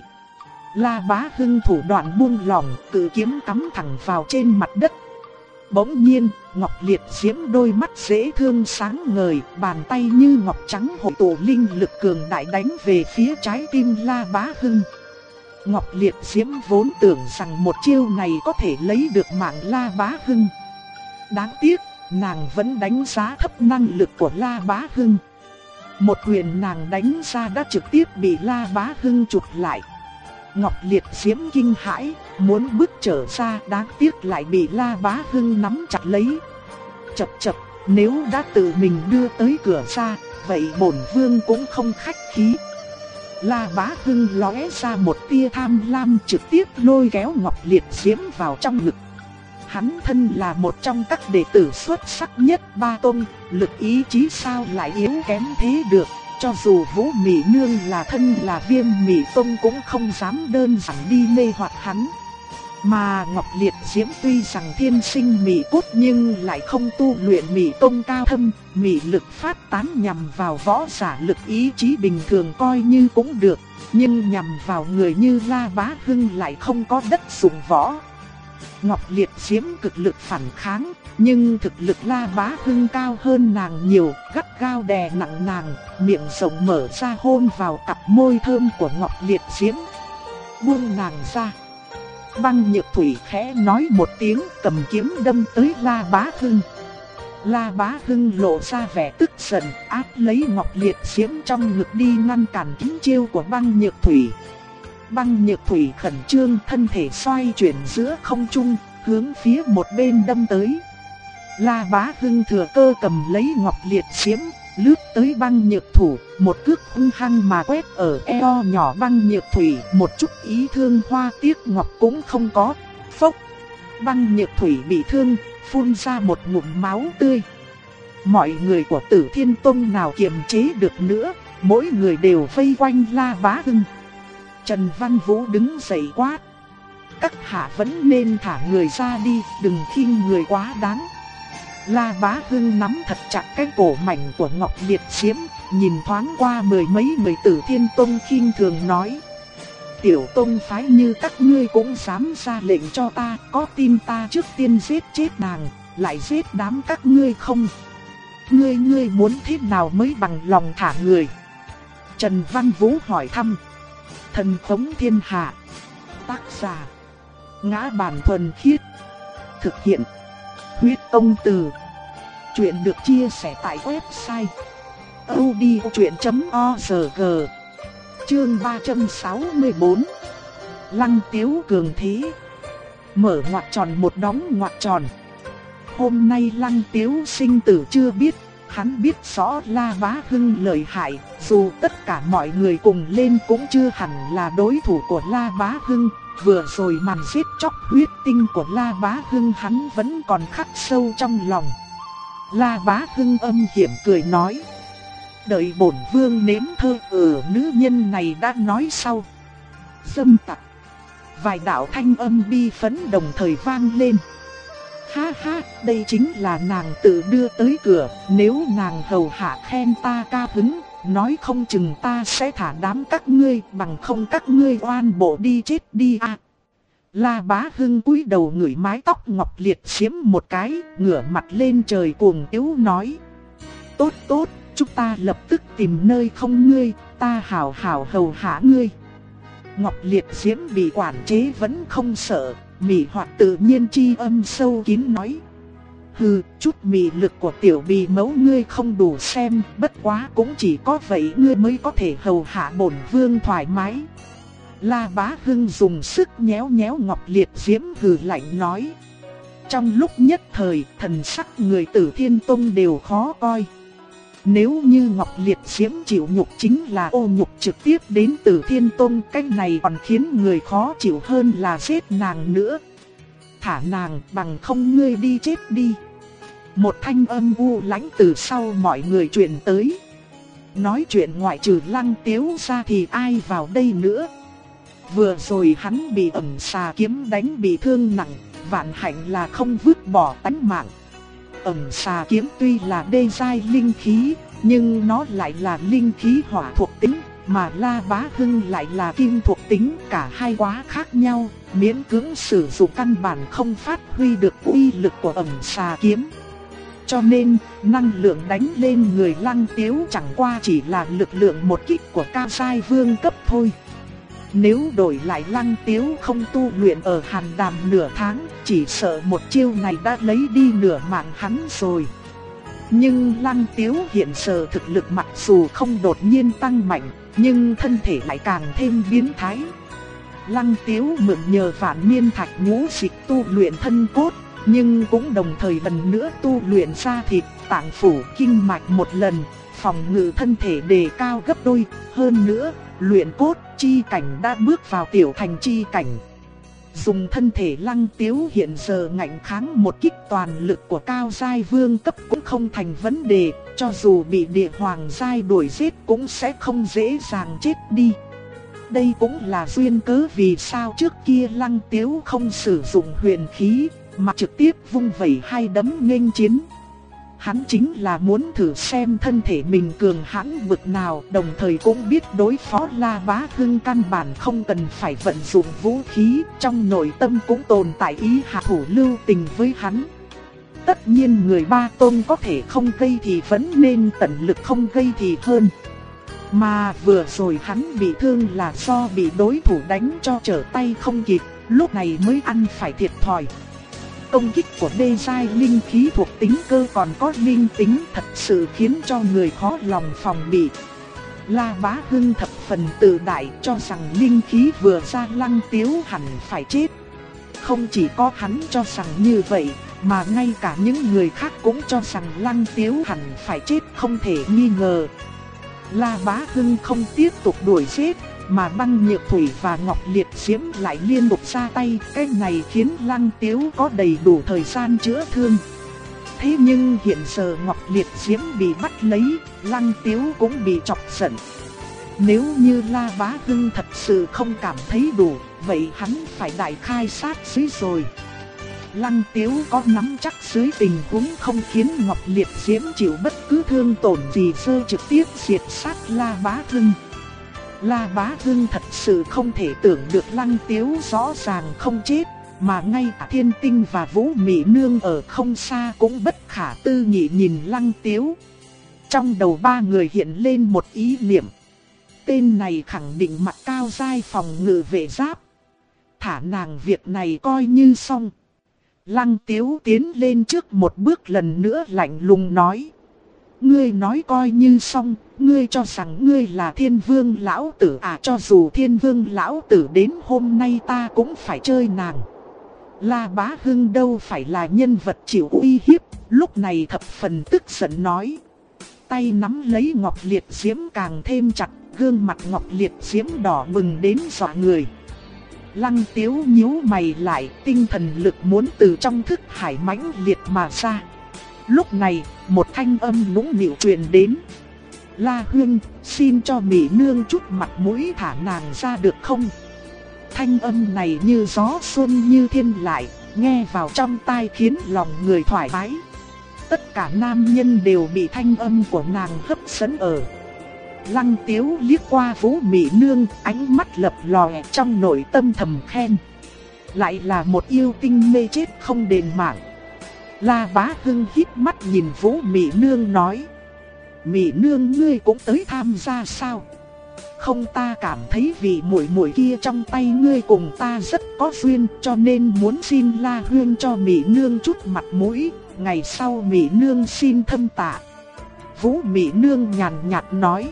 A: La Bá Hưng thủ đoạn buông lỏng, cự kiếm cắm thẳng vào trên mặt đất. Bỗng nhiên, Ngọc Liệt Diễm đôi mắt dễ thương sáng ngời, bàn tay như ngọc trắng hội tụ linh lực cường đại đánh về phía trái tim La Bá Hưng. Ngọc Liệt Diễm vốn tưởng rằng một chiêu này có thể lấy được mạng La Bá Hưng. Đáng tiếc, nàng vẫn đánh giá thấp năng lực của La Bá Hưng. Một quyền nàng đánh ra đã trực tiếp bị La Bá Hưng chụp lại. Ngọc Liệt Diễm kinh hãi, muốn bước trở ra, đáng tiếc lại bị La Bá Hưng nắm chặt lấy. Chập chập, nếu đã tự mình đưa tới cửa ra, vậy bổn vương cũng không khách khí. La Bá Hưng lóe ra một tia tham lam, trực tiếp lôi kéo Ngọc Liệt Diễm vào trong ngực. Hắn thân là một trong các đệ tử xuất sắc nhất Ba Tông, lực ý chí sao lại yếu kém thế được. Cho dù Vũ Mị Nương là thân là Viêm Mị Tông cũng không dám đơn giản đi mê hoặc hắn. Mà Ngọc Liệt Diễm tuy rằng thiên sinh mị cốt nhưng lại không tu luyện mị tông cao thâm, mị lực phát tán nhằm vào võ giả lực ý chí bình thường coi như cũng được, nhưng nhằm vào người như La Bá Hưng lại không có đất dụng võ. Ngọc Liệt Diễm cực lực phản kháng, nhưng thực lực La Bá Hưng cao hơn nàng nhiều, gắt gao đè nặng nàng, miệng rộng mở ra hôn vào cặp môi thơm của Ngọc Liệt Diễm. Buông nàng ra. Băng Nhược Thủy khẽ nói một tiếng, cầm kiếm đâm tới La Bá Hưng. La Bá Hưng lộ ra vẻ tức giận, áp lấy Ngọc Liệt Diễm trong ngực đi ngăn cản kiếm chiêu của Băng Nhược Thủy. Băng Nhược Thủy khẩn trương, thân thể xoay chuyển giữa không trung, hướng phía một bên đâm tới. La Bá Hưng thừa cơ cầm lấy Ngọc Liệt Diễm, lướt tới Băng Nhược Thủ, một cước hung hăng mà quét ở eo nhỏ Băng Nhược Thủy, một chút ý thương hoa tiếc ngọc cũng không có. Phốc! Băng Nhược Thủy bị thương, phun ra một ngụm máu tươi. Mọi người của Tử Thiên Tông nào kiềm chế được nữa, mỗi người đều vây quanh La Bá Hưng. Trần Văn Vũ đứng dậy quát: các hạ vẫn nên thả người ra đi, đừng khinh người quá đáng. La Bá Hưng nắm thật chặt cái cổ mảnh của Ngọc Liệt Diễm, nhìn thoáng qua 10 mấy người Tử Thiên Tông khinh thường nói: tiểu tông phái như các ngươi cũng dám ra lệnh cho ta, có tin ta trước tiên giết chết nàng, lại giết đám các ngươi không? Ngươi muốn thế nào mới bằng lòng thả người? Trần Văn Vũ hỏi thăm. Thần khống thiên hạ. Tác giả: Ngã Bản Thuần Khiết. Thực hiện: Huyết Tông Từ. Chuyện được chia sẻ tại website audiochuyện.org. Chương 364. Lăng Tiếu cường thế. Mở ngoặc tròn một đóng ngoặc tròn. Hôm nay Lăng Tiếu sinh tử chưa biết, hắn biết rõ La Bá Hưng lợi hại, dù tất cả mọi người cùng lên cũng chưa hẳn là đối thủ của La Bá Hưng. Vừa rồi màn giết chóc huyết tinh của La Bá Hưng hắn vẫn còn khắc sâu trong lòng. La Bá Hưng âm hiểm cười nói: đợi bổn vương nếm thơ ở nữ nhân này đã nói sau. Dâm tặc. Vài đạo thanh âm bi phấn đồng thời vang lên. Ha ha, đây chính là nàng tự đưa tới cửa, nếu nàng hầu hạ khen ta cao hứng, nói không chừng ta sẽ thả đám các ngươi, bằng không các ngươi oan bộ đi chết đi à. La Bá Hưng cúi đầu ngửi mái tóc ngọc liệt xiếm một cái, ngửa mặt lên trời cuồng tiếu nói: tốt tốt, chúng ta lập tức tìm nơi không ngươi, ta hảo hảo hầu hạ ngươi. Ngọc liệt xiếm bị quản chế vẫn không sợ, mị hoặc tự nhiên chi âm sâu kín nói: hừ, chút mị lực của tiểu bì mẫu ngươi không đủ xem, bất quá cũng chỉ có vậy ngươi mới có thể hầu hạ bổn vương thoải mái. La Bá Hưng dùng sức nhéo nhéo Ngọc Liệt Diễm hừ lạnh nói. Trong lúc nhất thời, thần sắc người Tử Thiên Tông đều khó coi. Nếu như Ngọc Liệt Diễm chịu nhục chính là ô nhục trực tiếp đến Tử Thiên Tông, cái này còn khiến người khó chịu hơn là giết nàng nữa. Thả nàng, bằng không ngươi đi chết đi. Một thanh âm u lãnh từ sau mọi người truyền tới. Nói chuyện ngoại trừ Lăng Tiếu ra thì ai vào đây nữa. Vừa rồi hắn bị ẩn xà kiếm đánh bị thương nặng, vạn hạnh là không vứt bỏ tánh mạng. Ẩn xà kiếm tuy là đê giai linh khí, nhưng nó lại là linh khí hỏa thuộc tính, mà La Bá Hưng lại là kim thuộc tính, cả hai quá khác nhau, miễn cưỡng sử dụng căn bản không phát huy được uy lực của ẩn xà kiếm. Cho nên, năng lượng đánh lên người Lăng Tiếu chẳng qua chỉ là lực lượng một kích của cao giai vương cấp thôi. Nếu đổi lại Lăng Tiếu không tu luyện ở Hàn Đàm nửa tháng, chỉ sợ một chiêu này đã lấy đi nửa mạng hắn rồi. Nhưng Lăng Tiếu hiện giờ thực lực mặc dù không đột nhiên tăng mạnh, nhưng thân thể lại càng thêm biến thái. Lăng Tiếu mượn nhờ Vạn Niên Thạch ngũ dịch tu luyện thân cốt, nhưng cũng đồng thời lần nữa tu luyện da thịt, tạng phủ, kinh mạch một lần, phòng ngự thân thể đề cao gấp đôi, hơn nữa, luyện cốt chi cảnh đã bước vào tiểu thành chi cảnh. Dùng thân thể Lăng Tiếu hiện giờ ngạnh kháng một kích toàn lực của cao giai vương cấp cũng không thành vấn đề, cho dù bị địa hoàng giai đuổi giết cũng sẽ không dễ dàng chết đi. Đây cũng là duyên cớ vì sao trước kia Lăng Tiếu không sử dụng huyền khí, mà trực tiếp vung vẩy hai đấm nghênh chiến. Hắn chính là muốn thử xem thân thể mình cường hãn bực nào, đồng thời cũng biết đối phó La Bá Hưng căn bản không cần phải vận dụng vũ khí, trong nội tâm cũng tồn tại ý hạ thủ lưu tình với hắn. Tất nhiên người Ba Tôn có thể không gây thì vẫn nên tận lực không gây thì hơn. Mà vừa rồi hắn bị thương là do bị đối thủ đánh cho trở tay không kịp, lúc này mới ăn phải thiệt thòi. Công kích của đê giai linh khí thuộc tính cơ còn có linh tính thật sự khiến cho người khó lòng phòng bị. La Bá Hưng thập phần tự đại cho rằng linh khí vừa ra Lăng Tiếu hẳn phải chết. Không chỉ có hắn cho rằng như vậy, mà ngay cả những người khác cũng cho rằng Lăng Tiếu hẳn phải chết không thể nghi ngờ. La Bá Hưng không tiếp tục đuổi giết, mà Băng Nhược Thủy và Ngọc Liệt Diễm lại liên tục ra tay, cái này khiến Lăng Tiếu có đầy đủ thời gian chữa thương. Thế nhưng hiện giờ Ngọc Liệt Diễm bị bắt lấy, Lăng Tiếu cũng bị chọc giận. Nếu như La Bá Hưng thật sự không cảm thấy đủ, vậy hắn phải đại khai sát giới rồi. Lăng Tiếu có nắm chắc dưới tình huống không khiến Ngọc Liệt Diễm chịu bất cứ thương tổn gì sơ trực tiếp diệt sát La Bá Hưng. La Bá Hưng thật sự không thể tưởng được Lăng Tiếu rõ ràng không chết, mà ngay cả Thiên Tinh và Vũ Mị Nương ở không xa cũng bất khả tư nghị nhìn Lăng Tiếu. Trong đầu ba người hiện lên một ý niệm. Tên này khẳng định mặc cao giai phòng ngự vệ giáp. Thả nàng việc này coi như xong. Lăng Tiếu tiến lên trước một bước lần nữa lạnh lùng nói. Ngươi nói coi như xong, ngươi cho rằng ngươi là Thiên Vương lão tử à? Cho dù Thiên Vương lão tử đến hôm nay ta cũng phải chơi nàng. La Bá Hưng đâu phải là nhân vật chịu uy hiếp, lúc này thập phần tức giận nói. Tay nắm lấy Ngọc Liệt Diễm càng thêm chặt, gương mặt Ngọc Liệt Diễm đỏ bừng đến dọa người. Lăng Tiếu nhíu mày lại, tinh thần lực muốn từ trong thức hải mãnh liệt mà ra. Lúc này, một thanh âm nũng nịu truyền đến. La Huyên, xin cho Mị Nương chút mặt mũi thả nàng ra được không? Thanh âm này như gió xuân như thiên lại, nghe vào trong tai khiến lòng người thoải mái. Tất cả nam nhân đều bị thanh âm của nàng hấp dẫn ở. Lăng Tiếu liếc qua Vũ Mị Nương, ánh mắt lập lòe trong nội tâm thầm khen. Lại là một yêu tinh mê chết không đền mạng. La Bá Hưng híp mắt nhìn Vũ Mị Nương nói. Mị Nương ngươi cũng tới tham gia sao? Không, ta cảm thấy vị muội muội kia trong tay ngươi cùng ta rất có duyên, cho nên muốn xin La Huyên cho Mị Nương chút mặt mũi, ngày sau Mị Nương xin thâm tạ. Vũ Mị Nương nhàn nhạt nói.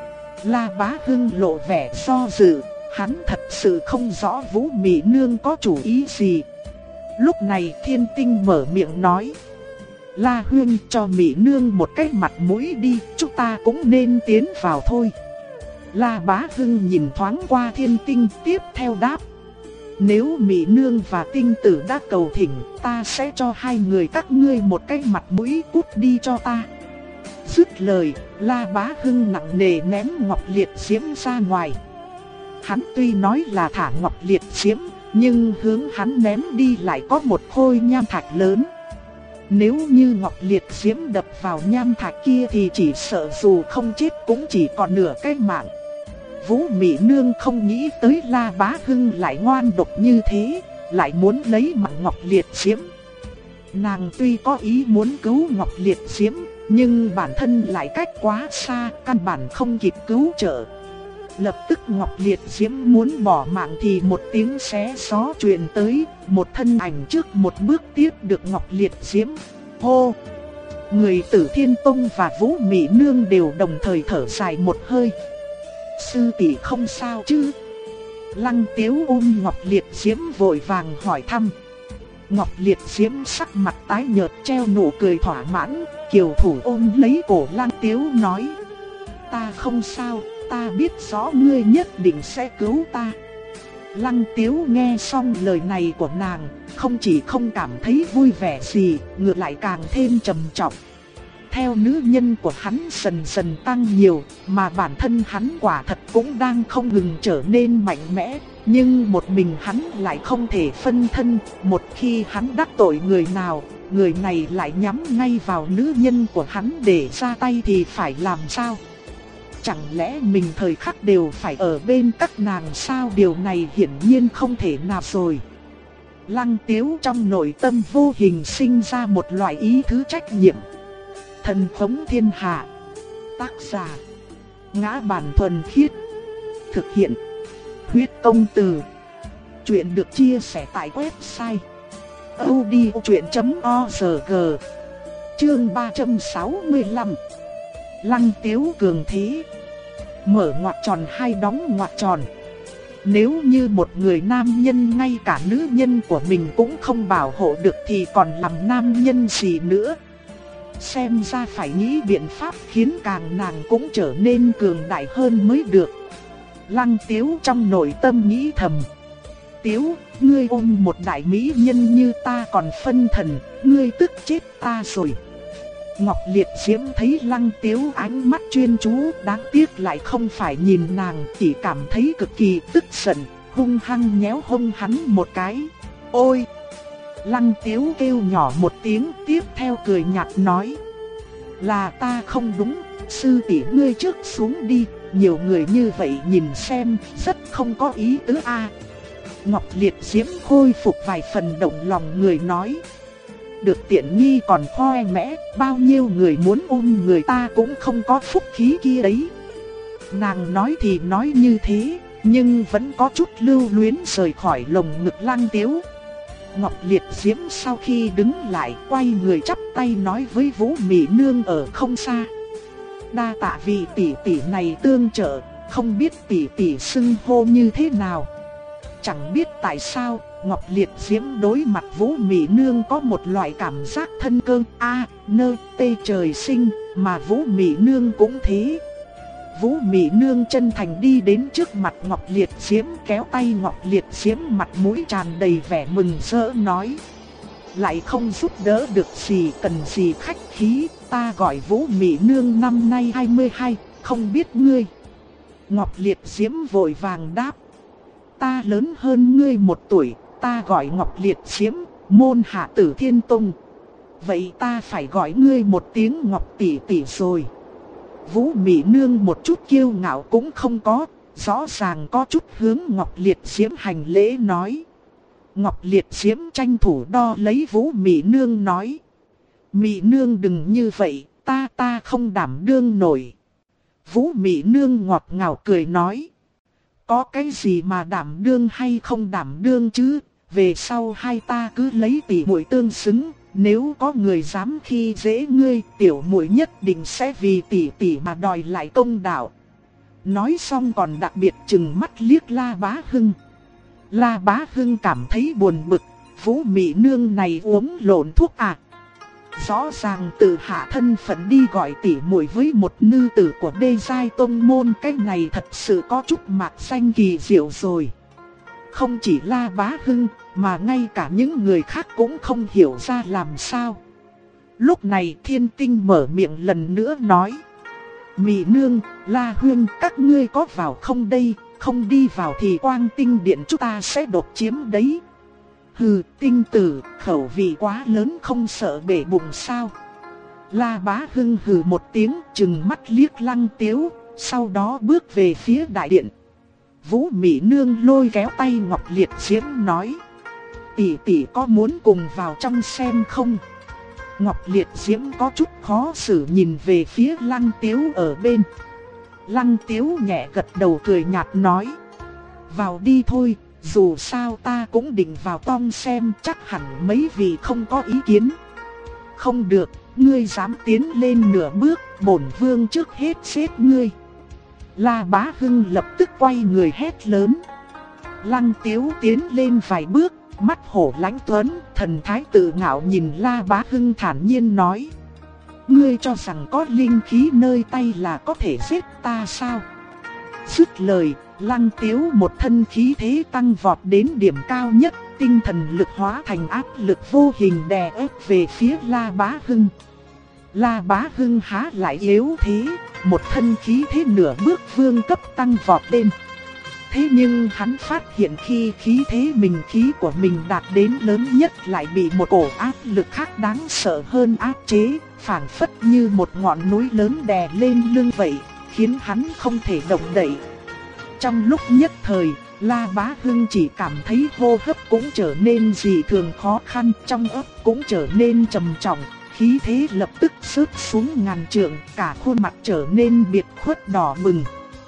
A: La Bá Hưng lộ vẻ do dự, hắn thật sự không rõ Vũ Mị Nương có chủ ý gì. Lúc này Thiên Tinh mở miệng nói. La Huyên, cho Mị Nương một cái mặt mũi đi, chúng ta cũng nên tiến vào thôi. La Bá Hưng nhìn thoáng qua Thiên Tinh, tiếp theo đáp. Nếu Mị Nương và Tinh Tử đã cầu thỉnh, ta sẽ cho hai người các ngươi một cái mặt mũi, cút đi cho ta. Dứt lời, La Bá Hưng nặng nề ném Ngọc Liệt Diễm ra ngoài. Hắn tuy nói là thả Ngọc Liệt Diễm, nhưng hướng hắn ném đi lại có một khối nham thạch lớn. Nếu như Ngọc Liệt Diễm đập vào nham thạch kia thì chỉ sợ dù không chết cũng chỉ còn nửa cái mạng. Vũ Mị Nương không nghĩ tới La Bá Hưng lại ngoan độc như thế, lại muốn lấy mạng Ngọc Liệt Diễm. Nàng tuy có ý muốn cứu Ngọc Liệt Diễm, nhưng bản thân lại cách quá xa, căn bản không kịp cứu trợ. Lập tức Ngọc Liệt Diễm muốn bỏ mạng thì một tiếng xé gió truyền tới, một thân ảnh trước một bước tiếp được Ngọc Liệt Diễm. Hô! Người Tử Thiên Tông và Vũ Mị Nương đều đồng thời thở dài một hơi. Sư tỷ không sao chứ? Lăng Tiếu ôm Ngọc Liệt Diễm vội vàng hỏi thăm. Ngọc Liệt Diễm sắc mặt tái nhợt treo nụ cười thỏa mãn, kiều thủ ôm lấy cổ Lăng Tiếu nói. Ta không sao, ta biết rõ ngươi nhất định sẽ cứu ta. Lăng Tiếu nghe xong lời này của nàng, không chỉ không cảm thấy vui vẻ gì, ngược lại càng thêm trầm trọng. Theo nữ nhân của hắn dần dần tăng nhiều, mà bản thân hắn quả thật cũng đang không ngừng trở nên mạnh mẽ. Nhưng một mình hắn lại không thể phân thân, một khi hắn đắc tội người nào, người này lại nhắm ngay vào nữ nhân của hắn để ra tay thì phải làm sao? Chẳng lẽ mình thời khắc đều phải ở bên các nàng sao? Điều này hiển nhiên không thể nào rồi. Lăng Tiếu trong nội tâm vô hình sinh ra một loại ý thứ trách nhiệm. Thần khống thiên hạ. Tác giả: Ngã Bản Thuần Khiết. Thực hiện: Huyết Công Từ. Chuyện được chia sẻ tại website audiochuyện.org. Chương 365. Lăng Tiếu cường thế. Mở ngoặc tròn hay đóng ngoặc tròn. Nếu như một người nam nhân ngay cả nữ nhân của mình cũng không bảo hộ được thì còn làm nam nhân gì nữa? Xem ra phải nghĩ biện pháp khiến càng nàng cũng trở nên cường đại hơn mới được. Lăng Tiếu trong nội tâm nghĩ thầm. Tiếu, ngươi ôm một đại mỹ nhân như ta còn phân thần, ngươi tức chết ta rồi. Ngọc Liệt Diễm thấy Lăng Tiếu ánh mắt chuyên chú, đáng tiếc lại không phải nhìn nàng, chỉ cảm thấy cực kỳ tức giận, hung hăng nhéo hông hắn một cái. Ôi! Lăng Tiếu kêu nhỏ một tiếng, tiếp theo cười nhạt nói. Là ta không đúng, sư tỷ ngươi trước xuống đi, nhiều người như vậy nhìn xem, rất không có ý tứ a. Ngọc Liệt Diễm khôi phục vài phần động lòng người nói. Được tiện nghi còn khoe mẽ, bao nhiêu người muốn ôm người ta cũng không có phúc khí kia đấy. Nàng nói thì nói như thế, nhưng vẫn có chút lưu luyến rời khỏi lồng ngực Lăng Tiếu. Ngọc Liệt Diễm sau khi đứng lại quay người chắp tay nói với Vũ Mị Nương ở không xa. Đa tạ vị tỷ tỷ này tương trợ, không biết tỷ tỷ xưng hô như thế nào. Chẳng biết tại sao, Ngọc Liệt Diễm đối mặt Vũ Mị Nương có một loại cảm giác thân cơ nơ tê trời sinh, mà Vũ Mị Nương cũng thế. Vũ Mị Nương chân thành đi đến trước mặt Ngọc Liệt Diễm, kéo tay Ngọc Liệt Diễm, mặt mũi tràn đầy vẻ mừng rỡ nói. Lại không giúp đỡ được gì, cần gì khách khí, ta gọi Vũ Mị Nương năm nay 22, không biết ngươi. Ngọc Liệt Diễm vội vàng đáp. Ta lớn hơn ngươi 1 tuổi, ta gọi Ngọc Liệt Diễm, môn hạ Tử Thiên Tông. Vậy ta phải gọi ngươi một tiếng Ngọc tỷ tỷ rồi. Vũ Mị Nương một chút kiêu ngạo cũng không có, rõ ràng có chút hướng Ngọc Liệt Diễm hành lễ nói. Ngọc Liệt Diễm tranh thủ đo lấy Vũ Mị Nương nói. Mị Nương đừng như vậy, ta không đảm đương nổi. Vũ Mị Nương ngọt ngào cười nói. Có cái gì mà đảm đương hay không đảm đương chứ, về sau hai ta cứ lấy tỷ muội tương xứng. Nếu có người dám khi dễ ngươi, tiểu muội nhất định sẽ vì tỷ tỷ mà đòi lại công đạo. Nói xong còn đặc biệt trừng mắt liếc La Bá Hưng. La Bá Hưng cảm thấy buồn bực, Vũ Mị Nương này uống lộn thuốc à? Rõ ràng tự hạ thân phận đi gọi tỷ muội với một nữ tử của đê giai tông môn, cái này thật sự có chút mạc xanh kỳ diệu rồi. Không chỉ La Bá Hưng, mà ngay cả những người khác cũng không hiểu ra làm sao. Lúc này Thiên Tinh mở miệng lần nữa nói. Mị Nương, La Huyên, các ngươi có vào không đây? Không đi vào thì Quang Tinh Điện chúng ta sẽ đột chiếm đấy. Hừ, Tinh tử, khẩu vị quá lớn không sợ bể bụng sao? La Bá Hưng hừ một tiếng, trừng mắt liếc Lăng Tiếu, sau đó bước về phía đại điện. Vũ Mị Nương lôi kéo tay Ngọc Liệt Diễm nói. Tỷ tỷ có muốn cùng vào trong xem không? Ngọc Liệt Diễm có chút khó xử nhìn về phía Lăng Tiếu ở bên. Lăng Tiếu nhẹ gật đầu cười nhạt nói. Vào đi thôi, dù sao ta cũng định vào trong xem, chắc hẳn mấy vị không có ý kiến. Không được, ngươi dám tiến lên nửa bước, bổn vương trước hết giết ngươi. La Bá Hưng lập tức quay người hét lớn. Lăng Tiếu tiến lên vài bước, mắt hổ lãnh tuấn, thần thái tự ngạo nhìn La Bá Hưng thản nhiên nói. Ngươi cho rằng có linh khí nơi tay là có thể giết ta sao? Dứt lời, Lăng Tiếu một thân khí thế tăng vọt đến điểm cao nhất, tinh thần lực hóa thành áp lực vô hình đè ép về phía La Bá Hưng. La Bá Hưng há lại yếu thế, một thân khí thế nửa bước vương cấp tăng vọt lên. Thế nhưng hắn phát hiện khi khí thế khí của mình đạt đến lớn nhất lại bị một cổ áp lực khác đáng sợ hơn áp chế, phảng phất như một ngọn núi lớn đè lên lưng vậy, khiến hắn không thể động đậy. Trong lúc nhất thời, La Bá Hưng chỉ cảm thấy hô hấp cũng trở nên dị thường khó khăn, trong óc cũng trở nên trầm trọng, khí thế lập tức sướt xuống ngàn trượng, cả khuôn mặt trở nên biệt khuất đỏ bừng.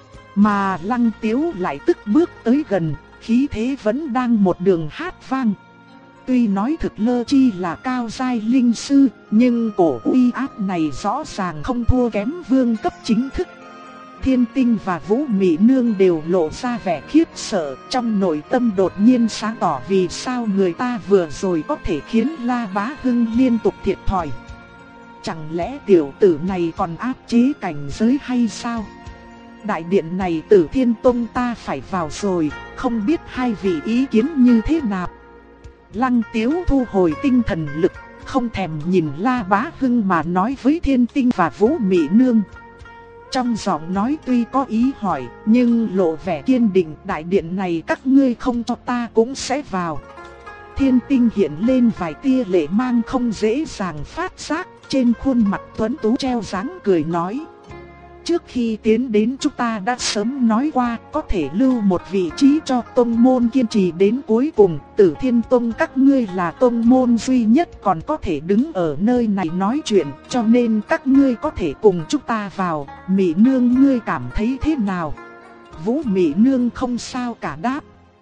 A: Mà Lăng Tiếu lại tức bước tới gần, khí thế vẫn đang một đường hát vang. Tuy nói thực lơ chi là cao giai linh sư, nhưng cổ uy áp này rõ ràng không thua kém vương cấp chính thức. Thiên Tinh và Vũ Mị Nương đều lộ ra vẻ khiếp sợ, trong nội tâm đột nhiên sáng tỏ vì sao người ta vừa rồi có thể khiến La Bá Hưng liên tục thiệt thòi. Chẳng lẽ tiểu tử này còn áp chế cảnh giới hay sao? Đại điện này Tử Thiên Tông ta phải vào rồi, không biết hai vị ý kiến như thế nào? Lăng Tiếu thu hồi tinh thần lực, không thèm nhìn La Bá Hưng mà nói với Thiên Tinh và Vũ Mị Nương. Trong giọng nói tuy có ý hỏi, nhưng lộ vẻ kiên định, đại điện này các ngươi không cho ta cũng sẽ vào. Thiên Tinh hiện lên vài tia lệ mang không dễ dàng phát giác, trên khuôn mặt tuấn tú treo dáng cười nói. Trước khi tiến đến chúng ta đã sớm nói qua, có thể lưu một vị trí cho tông môn kiên trì đến cuối cùng. Tử Thiên Tông các ngươi là tông môn duy nhất còn có thể đứng ở nơi này nói chuyện, cho nên các ngươi có thể cùng chúng ta vào. Mị nương ngươi cảm thấy thế nào? Vũ Mị nương không sao cả đáp.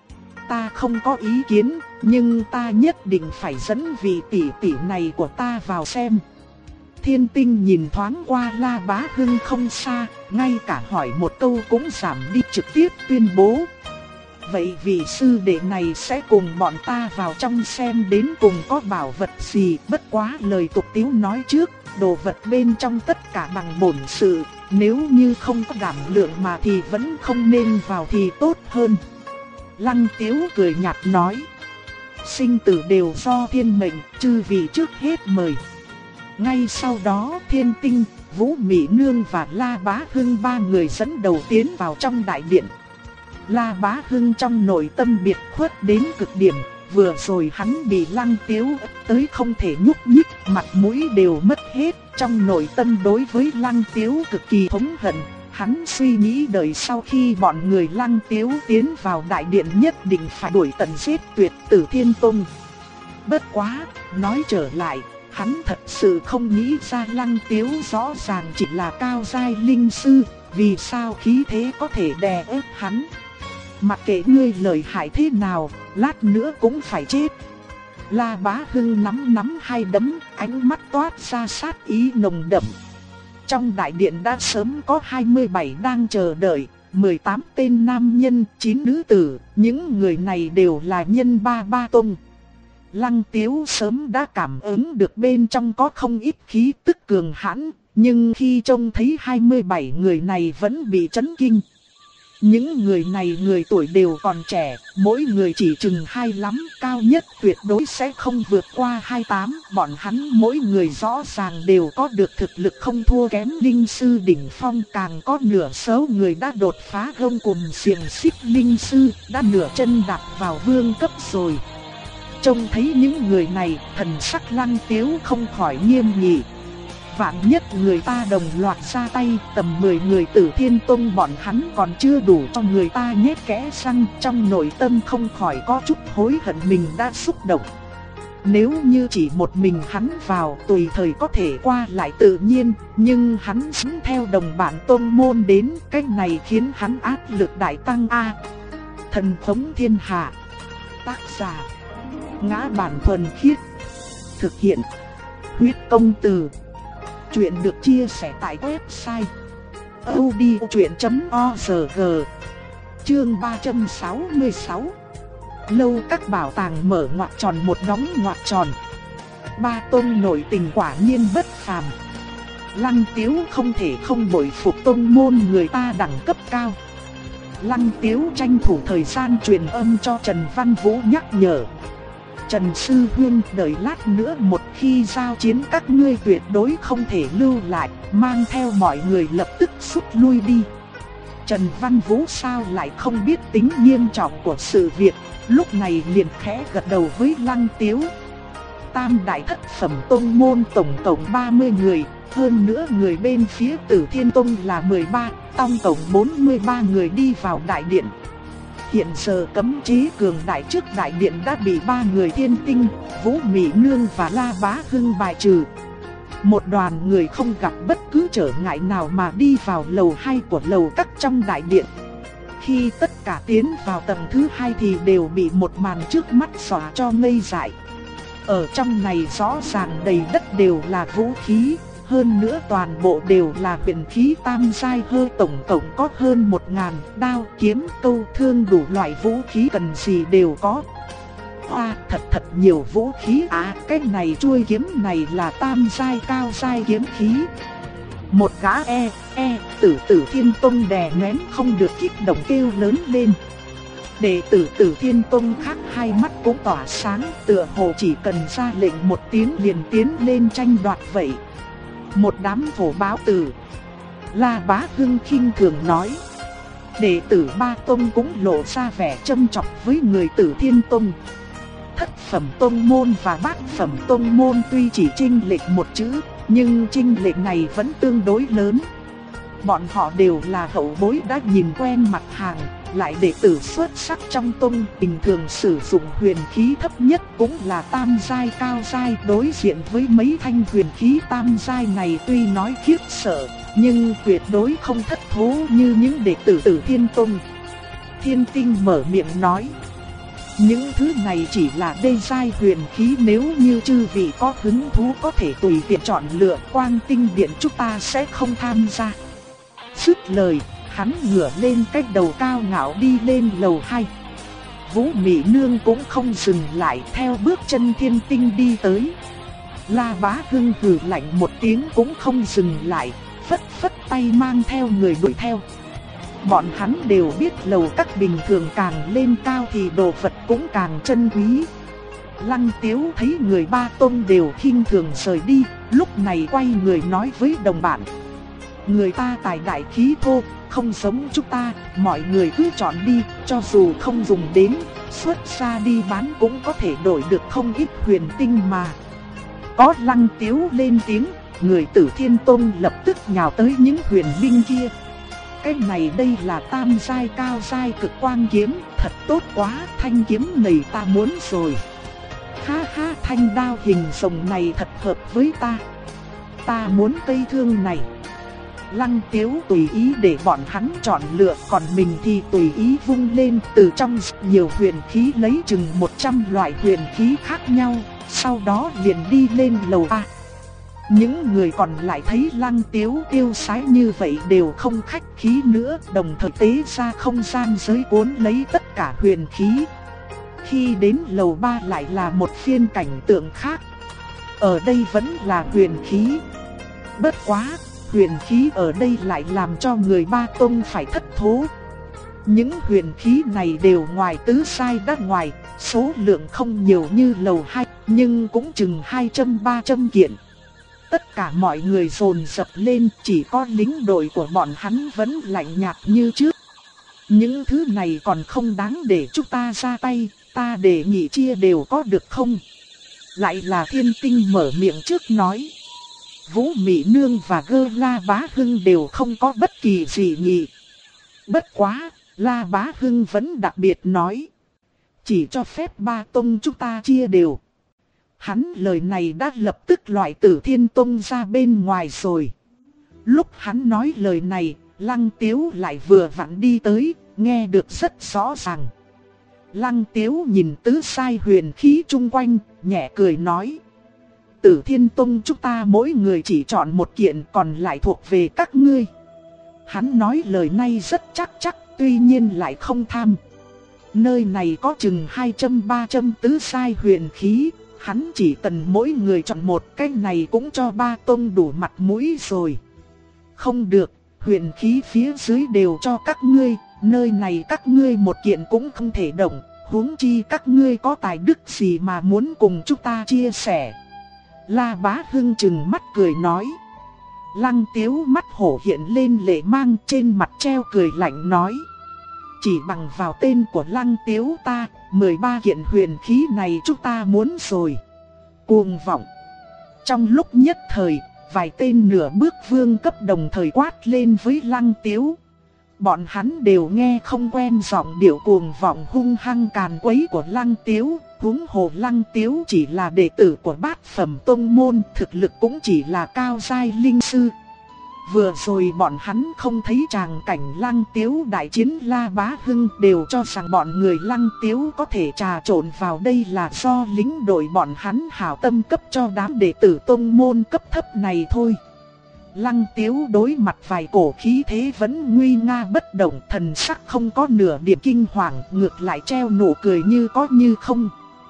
A: Ta không có ý kiến, nhưng ta nhất định phải dẫn vị tỷ tỷ này của ta vào xem. Thiên Tinh nhìn thoáng qua La Bá Hưng không xa, ngay cả hỏi một câu cũng giảm đi, trực tiếp tuyên bố. Vậy vị sư đệ này sẽ cùng bọn ta vào trong xem đến cùng có bảo vật gì. Bất quá lời tục tiếu nói trước, đồ vật bên trong tất cả bằng bổn sự, nếu như không có đảm lượng mà thì vẫn không nên vào thì tốt hơn. Lăng Tiếu cười nhạt nói, sinh tử đều do thiên mệnh, chư vị trước hết mời. Ngay sau đó Thiên Tinh, Vũ Mị Nương và La Bá Hưng ba người dẫn đầu tiến vào trong đại điện. La Bá Hưng trong nội tâm biệt khuất đến cực điểm, vừa rồi hắn bị Lăng Tiếu ép tới không thể nhúc nhích, mặt mũi đều mất hết. Trong nội tâm đối với Lăng Tiếu cực kỳ thống hận, hắn suy nghĩ đợi sau khi bọn người Lăng Tiếu tiến vào đại điện nhất định phải đuổi tận giết tuyệt Tử Thiên Tông. Bất quá, nói trở lại, hắn thật sự không nghĩ ra Lăng Tiếu rõ ràng chỉ là cao giai linh sư, vì sao khí thế có thể đè ép hắn. Mặc kệ ngươi lợi hại thế nào, lát nữa cũng phải chết. La Bá Hưng nắm hai đấm, ánh mắt toát ra sát ý nồng đậm. Trong đại điện đã sớm có 27 đang chờ đợi, 18 tên nam nhân, 9 nữ tử, những người này đều là nhân ba tông. Lăng Tiếu sớm đã cảm ứng được bên trong có không ít khí tức cường hãn, nhưng khi trông thấy 27 người này vẫn bị chấn kinh. Những người này người tuổi đều còn trẻ, mỗi người chỉ chừng 25, cao nhất tuyệt đối sẽ không vượt qua 28. Bọn hắn mỗi người rõ ràng đều có được thực lực không thua kém linh sư đỉnh phong, càng có nửa số người đã đột phá gông cùm xiềng xích linh sư, đã nửa chân đạp vào vương cấp rồi. Trông thấy những người này, thần sắc Lăng Tiếu không khỏi nghiêm nghị. Vạn nhất người ta đồng loạt ra tay, tầm 10 người Tử Thiên Tông bọn hắn còn chưa đủ cho người ta nhét kẽ răng, trong nội tâm không khỏi có chút hối hận mình đã xúc động. Nếu như chỉ một mình hắn vào tùy thời có thể qua lại tự nhiên, nhưng hắn dẫn theo đồng bản tông môn đến, cái này khiến hắn áp lực đại tăng a. Thần thống thiên hạ. Tác giả: Ngã Bản Thuần Khiết. Thực hiện: Huyết Công Từ. Chuyện được chia sẻ tại website audiochuyện.org. Chương 366. Lâu các bảo tàng mở ngoặc tròn một đóng ngoặc tròn. Ba tôn nội tình quả nhiên bất phàm. Lăng Tiếu không thể không bội phục tôn môn người ta đẳng cấp cao. Lăng Tiếu tranh thủ thời gian truyền âm cho Trần Văn Vũ nhắc nhở. Trần Sư Huynh, đợi lát nữa một khi giao chiến các ngươi tuyệt đối không thể lưu lại, mang theo mọi người lập tức rút lui đi. Trần Văn Vũ sao lại không biết tính nghiêm trọng của sự việc, lúc này liền khẽ gật đầu với Lăng Tiếu. Tam đại thất phẩm tông môn tổng cộng 30 người, hơn nữa người bên phía Tử Thiên Tông là 13, tổng cộng 43 người đi vào đại điện. Hiện giờ cấm chế cường đại trước đại điện đã bị ba người Thiên Tinh, Vũ Mị Nương và La Bá Hưng bài trừ. Một đoàn người không gặp bất cứ trở ngại nào mà đi vào lầu 2 của lầu các trong đại điện. Khi tất cả tiến vào tầng thứ 2 thì đều bị một màn trước mắt dọa cho ngây dại. Ở trong này rõ ràng đầy đất đều là vũ khí, hơn nữa toàn bộ đều là huyền khí tam giai, tổng cộng có hơn 1000 đao, kiếm, câu, thương, đủ loại vũ khí cần gì đều có. Thật nhiều vũ khí cái này chuôi kiếm này là tam giai cao giai kiếm khí. Một gã Tử Thiên Tông đè nén không được kích động kêu lớn lên. Đệ tử Tử Thiên Tông khác hai mắt cũng tỏa sáng, tựa hồ chỉ cần ra lệnh một tiếng liền tiến lên tranh đoạt vậy. Một đám phổ báo tử. La Bá Hưng khinh thường nói. Đệ tử ba tông cũng lộ ra vẻ châm chọc với người Tử Thiên Tông. Thất phẩm tông môn và bát phẩm tông môn tuy chỉ chênh lệch một chữ, nhưng chênh lệch này vẫn tương đối lớn. Bọn họ đều là hậu bối đã nhìn quen mặt hàng, lại đệ tử xuất sắc trong tông, bình thường sử dụng huyền khí thấp nhất cũng là tam giai cao giai, đối diện với mấy thanh huyền khí tam giai này tuy nói khiếp sợ, nhưng tuyệt đối không thất thố như những đệ tử Tử Thiên Tông. Thiên Tinh mở miệng nói, những thứ này chỉ là đê giai huyền khí, nếu như chư vị có hứng thú có thể tùy tiện chọn lựa, Quang Tinh Điện chúng ta sẽ không tham gia. Dứt lời, hắn ngửa lên cái đầu cao ngạo đi lên lầu 2. Vũ Mị Nương cũng không dừng lại, theo bước chân Thiên Tinh đi tới. La Bá Hưng hừ lạnh một tiếng cũng không dừng lại, phất phất tay mang theo người đuổi theo. Bọn hắn đều biết lầu các bình thường càng lên cao thì đồ vật cũng càng chân quý. Lăng Tiếu thấy người Ba Tông đều khinh thường rời đi, lúc này quay người nói với đồng bạn. Người ta tài đại khí thô, không giống chúng ta, mọi người cứ chọn đi, cho dù không dùng đến, xuất ra đi bán cũng có thể đổi được không ít huyền tinh mà. Có Lăng Tiếu lên tiếng, người Tử Thiên Tông lập tức nhào tới những huyền binh kia. Cái này đây là tam giai cao giai cực quang kiếm, thật tốt quá, thanh kiếm này ta muốn rồi. Ha ha, thanh đao hình rồng này thật hợp với ta. Ta muốn cây thương này. Lăng Tiếu tùy ý để bọn hắn chọn lựa, còn mình thì tùy ý vung lên, từ trong nhiều huyền khí lấy chừng 100 loại huyền khí khác nhau, sau đó liền đi lên lầu 3. Những người còn lại thấy Lăng Tiếu tiêu sái như vậy đều không khách khí nữa, đồng thời tế ra không gian giới cuốn lấy tất cả huyền khí. Khi đến lầu 3 lại là một phiên cảnh tượng khác. Ở đây vẫn là huyền khí. Bất quá, huyền khí ở đây lại làm cho người Ba Tông phải thất thố. Những huyền khí này đều ngoài tứ sai đắt ngoài, số lượng không nhiều như lầu 2, nhưng cũng chừng 200-300 kiện. Tất cả mọi người dồn dập lên, chỉ có lính đội của bọn hắn vẫn lạnh nhạt như trước. Những thứ này còn không đáng để chúng ta ra tay, ta đề nghị chia đều có được không? Lại là Thiên Tinh mở miệng trước nói. Vũ Mị Nương và Gơ La Bá Hưng đều không có bất kỳ dị nghị. Bất quá, La Bá Hưng vẫn đặc biệt nói. Chỉ cho phép Ba Tông chúng ta chia đều. Hắn lời này đã lập tức loại Tử Thiên Tông ra bên ngoài rồi. Lúc hắn nói lời này, Lăng Tiếu lại vừa vặn đi tới, nghe được rất rõ ràng. Lăng Tiếu nhìn tứ sai huyền khí chung quanh, nhẹ cười nói. Tử Thiên Tông chúng ta mỗi người chỉ chọn một kiện, còn lại thuộc về các ngươi. Hắn nói lời này rất chắc, tuy nhiên lại không tham. Nơi này có chừng 200-300 tứ sai huyền khí, hắn chỉ cần mỗi người chọn một, cái này cũng cho Ba Tông đủ mặt mũi rồi. Không được, huyền khí phía dưới đều cho các ngươi, nơi này các ngươi một kiện cũng không thể động, huống chi các ngươi có tài đức gì mà muốn cùng chúng ta chia sẻ. La Bá Hưng trừng mắt cười nói. Lăng Tiếu mắt hổ hiện lên lệ mang, trên mặt treo cười lạnh nói. Chỉ bằng vào tên của Lăng Tiếu ta, 13 kiện huyền khí này chúng ta muốn rồi. Cuồng vọng. Trong lúc nhất thời, vài tên nửa bước vương cấp đồng thời quát lên với Lăng Tiếu. Bọn hắn đều nghe không quen giọng điệu cuồng vọng hung hăng càn quấy của Lăng Tiếu. Huống hồ Lăng Tiếu chỉ là đệ tử của bát phẩm tông môn, thực lực cũng chỉ là cao giai linh sư. Vừa rồi bọn hắn không thấy tràng cảnh Lăng Tiếu đại chiến La Bá Hưng, đều cho rằng bọn người Lăng Tiếu có thể trà trộn vào đây là do lính đội bọn hắn hảo tâm cấp cho đám đệ tử tông môn cấp thấp này thôi. Lăng Tiếu đối mặt vài cổ khí thế vẫn nguy nga bất động, thần sắc không có nửa điểm kinh hoàng, ngược lại treo nụ cười như có như không.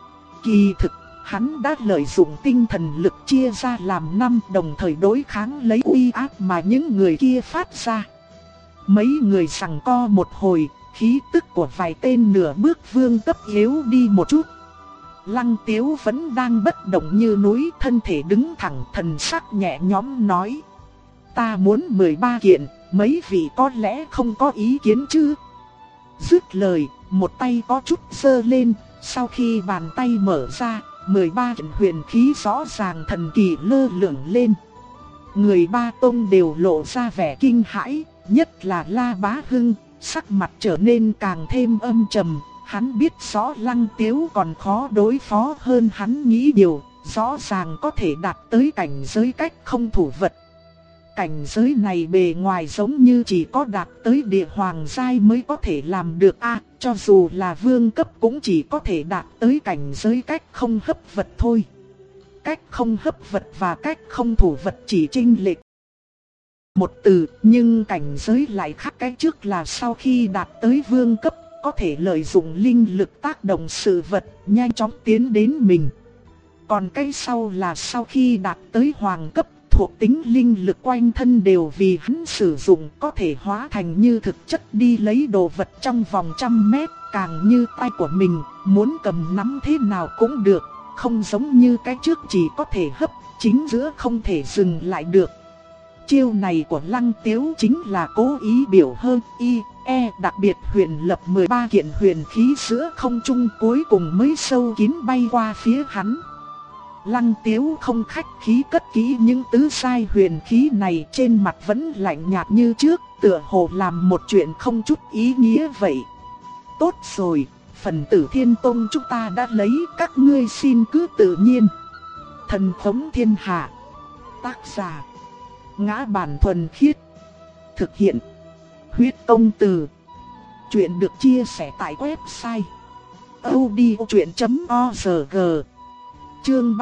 A: Kỳ thực, hắn đã lợi dụng tinh thần lực chia ra làm 5, đồng thời đối kháng lấy uy áp mà những người kia phát ra. Mấy người giằng co một hồi, khí tức của vài tên nửa bước vương cấp yếu đi một chút. Lăng Tiếu vẫn đang bất động như núi, thân thể đứng thẳng, thần sắc nhẹ nhõm nói. Ta muốn 13 kiện, mấy vị có lẽ không có ý kiến chứ? Dứt lời, một tay có chút giơ lên, sau khi bàn tay mở ra, 13 kiện huyền khí rõ ràng thần kỳ lơ lửng lên. Người Ba Tông đều lộ ra vẻ kinh hãi, nhất là La Bá Hưng, sắc mặt trở nên càng thêm âm trầm. Hắn biết rõ Lăng Tiếu còn khó đối phó hơn hắn nghĩ điều, rõ ràng có thể đạt tới cảnh giới cách không thủ vật. Cảnh giới này bề ngoài giống như chỉ có đạt tới địa hoàng giai mới có thể làm được cho dù là vương cấp cũng chỉ có thể đạt tới cảnh giới cách không hấp vật thôi. Cách không hấp vật và cách không thủ vật chỉ chênh lệch một từ, nhưng cảnh giới lại khác. Cái trước là sau khi đạt tới vương cấp, có thể lợi dụng linh lực tác động sự vật, nhanh chóng tiến đến mình. Còn cái sau là sau khi đạt tới hoàng cấp, thuộc tính linh lực quanh thân đều vì hắn sử dụng, có thể hóa thành như thực chất đi lấy đồ vật trong vòng 100 mét, càng như tay của mình, muốn cầm nắm thế nào cũng được, không giống như cái trước chỉ có thể hấp, chính giữa không thể dừng lại được. Chiêu này của Lăng Tiếu chính là cố ý biểu hơn đặc biệt huyền lập 13 kiện huyền khí giữa không trung cuối cùng mới sâu kín bay qua phía hắn. Lăng Tiếu không khách khí cất kỹ những tứ sai huyền khí này, trên mặt vẫn lạnh nhạt như trước, tựa hồ làm một chuyện không chút ý nghĩa vậy. Tốt rồi, phần Tử Thiên Tông chúng ta đã lấy, các ngươi xin cứ tự nhiên. Thần Khống Thiên Hạ. Tác giả: Ngã Bản Thuần Khiết. Thực hiện: Huyết Công Từ. Chuyện được chia sẻ tại website audiochuyện.org. Chương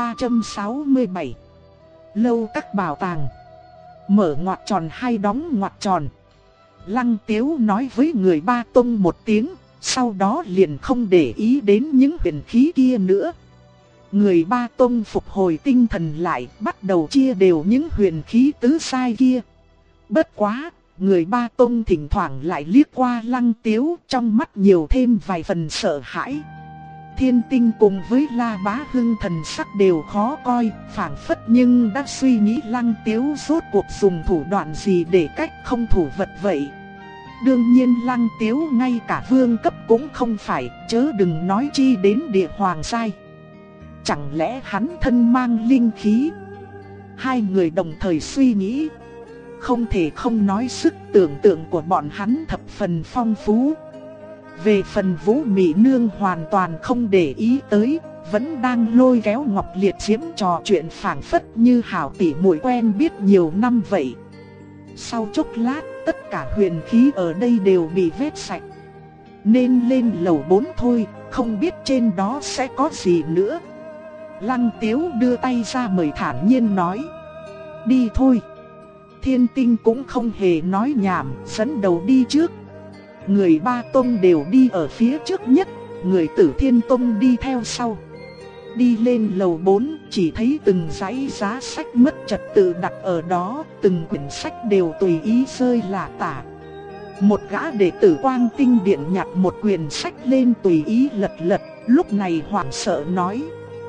A: 367. Lâu các bảo tàng. Mở ngoặc tròn hay đóng ngoặc tròn. Lăng Tiếu nói với người Ba Tông một tiếng, sau đó liền không để ý đến những huyền khí kia nữa. Người Ba Tông phục hồi tinh thần lại, bắt đầu chia đều những huyền khí tứ sai kia. Bất quá, người Ba Tông thỉnh thoảng lại liếc qua Lăng Tiếu, trong mắt nhiều thêm vài phần sợ hãi. Thiên Tinh cùng với La Bá Hưng thần sắc đều khó coi, phảng phất nhưng đã suy nghĩ Lăng Tiếu rốt cuộc dùng thủ đoạn gì để cách không thủ vật vậy. Đương nhiên Lăng Tiếu ngay cả vương cấp cũng không phải, chớ đừng nói chi đến địa hoàng giai. Chẳng lẽ hắn thân mang linh khí? Hai người đồng thời suy nghĩ. Không thể không nói sức tưởng tượng của bọn hắn thập phần phong phú. Về phần Vũ Mị Nương hoàn toàn không để ý tới, vẫn đang lôi kéo Ngọc Liệt Diễm trò chuyện phảng phất như hảo tỷ muội quen biết nhiều năm vậy. Sau chốc lát, tất cả huyền khí ở đây đều bị vét sạch. Nên lên lầu 4 thôi, không biết trên đó sẽ có gì nữa. Lăng Tiếu đưa tay ra mời thản nhiên nói: Đi thôi. Thiên Tinh cũng không hề nói nhảm, dẫn đầu đi trước. Người Ba Tông đều đi ở phía trước nhất, người Tử Thiên Tông đi theo sau. Đi lên lầu 4, chỉ thấy từng dãy giá sách mất trật tự đặt ở đó, từng quyển sách đều tùy ý rơi lả tả. Một gã đệ tử Quang Tinh Điện nhặt một quyển sách lên tùy ý lật lật, lúc này hoảng sợ nói: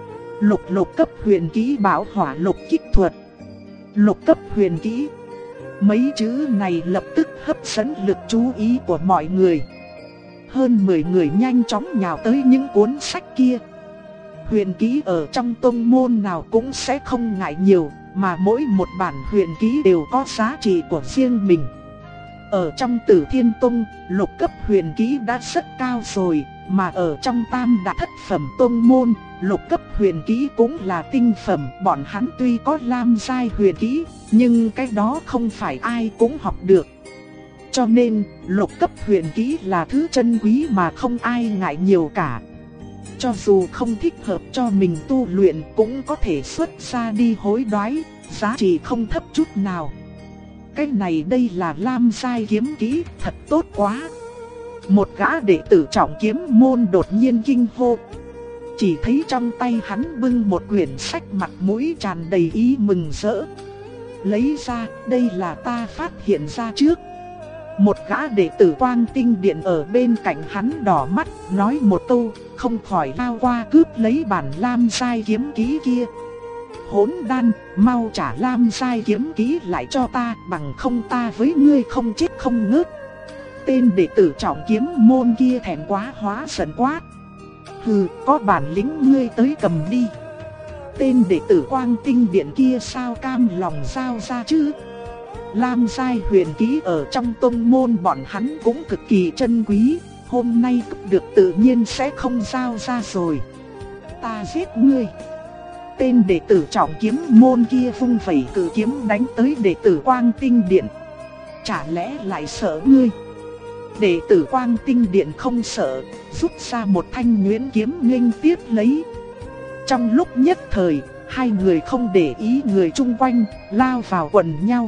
A: Lục cấp huyền kỹ bảo hỏa lục kích thuật. Lục cấp huyền kỹ. Mấy chữ này lập tức hấp dẫn lực chú ý của mọi người. Hơn 10 người nhanh chóng nhào tới những cuốn sách kia. Huyền kỹ ở trong tông môn nào cũng sẽ không ngại nhiều, mà mỗi một bản huyền kỹ đều có giá trị của riêng mình. Ở trong Tử Thiên Tông, lục cấp huyền kỹ đã rất cao rồi, mà ở trong Tam Đại Thất Phẩm tông môn, lục cấp huyền kỹ cũng là tinh phẩm. Bọn hắn tuy có lam giai huyền kỹ, nhưng cái đó không phải ai cũng học được. Cho nên, lục cấp huyền kỹ là thứ chân quý mà không ai ngại nhiều cả. Cho dù không thích hợp cho mình tu luyện cũng có thể xuất ra đi hối đoái, giá trị không thấp chút nào. Cái này đây là lam giai kiếm kỹ, thật tốt quá. Một gã đệ tử trọng kiếm môn đột nhiên kinh hô. Chỉ thấy trong tay hắn bưng một quyển sách, mặt mũi tràn đầy ý mừng rỡ. Lấy ra, đây là ta phát hiện ra trước. Một gã đệ tử Quang Tinh Điện ở bên cạnh hắn đỏ mắt, nói một câu, không khỏi lao qua cướp lấy bản lam giai kiếm kỹ kia. Hỗn đan, mau trả lam giai kiếm kỹ lại cho ta, bằng không ta với ngươi không chết không ngớt. Tên đệ tử trọng kiếm môn kia thẹn quá hóa giận quát: Hừ, có bản lĩnh ngươi tới cầm đi. tên đệ tử Quang Tinh Điện kia sao cam lòng giao ra chứ? Lam giai huyền kỹ ở trong tông môn bọn hắn cũng cực kỳ trân quý, hôm nay cướp được tự nhiên sẽ không giao ra rồi. Ta giết ngươi. Tên đệ tử trọng kiếm môn kia vung vẩy cự kiếm đánh tới đệ tử Quang Tinh Điện. Chả lẽ lại sợ ngươi? Đệ tử Quang Tinh Điện không sợ, rút ra một thanh nhuyễn kiếm nghênh tiếp lấy. Trong lúc nhất thời, hai người không để ý người chung quanh, lao vào quần nhau.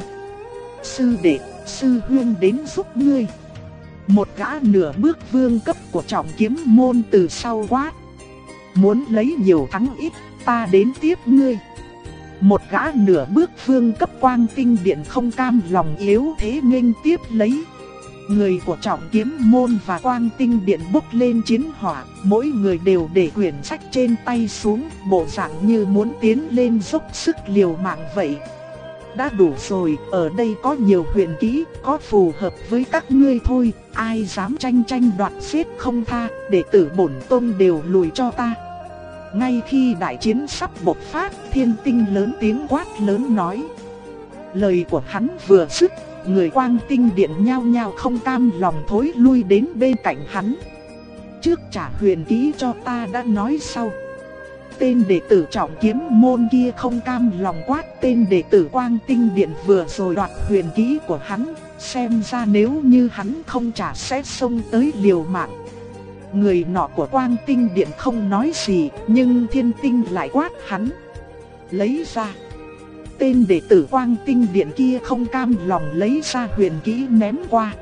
A: Sư đệ, sư huynh đến giúp ngươi. Một gã nửa bước vương cấp của trọng kiếm môn từ sau quát. Muốn lấy nhiều thắng ít, ta đến tiếp ngươi. Một gã nửa bước vương cấp Quang Tinh Điện không cam lòng yếu thế nghênh tiếp lấy. Người của trọng kiếm môn và Quang Tinh Điện bốc lên chiến hỏa, mỗi người đều để quyển sách trên tay xuống, bộ dạng như muốn tiến lên dốc sức liều mạng vậy. Đã đủ rồi, ở đây có nhiều huyền kỹ, có phù hợp với các ngươi thôi, ai dám tranh đoạt giết không tha, đệ tử bổn tông đều lùi cho ta. Ngay khi đại chiến sắp bộc phát, Thiên Tinh lớn tiếng quát lớn nói. Lời của hắn vừa dứt, người Quang Tinh Điện nhao nhao không cam lòng thối lui đến bên cạnh hắn. Trước trả huyền kỹ cho ta đã nói sau. Tên đệ tử trọng kiếm môn kia không cam lòng quát tên đệ tử Quang Tinh Điện vừa rồi đoạt huyền kỹ của hắn, xem ra nếu như hắn không trả sẽ xông tới liều mạng. Người nọ của Quang Tinh Điện không nói gì, nhưng Thiên Tinh lại quát hắn. Lấy ra. Tên đệ tử Quang Tinh Điện kia không cam lòng lấy ra huyền kỹ ném qua.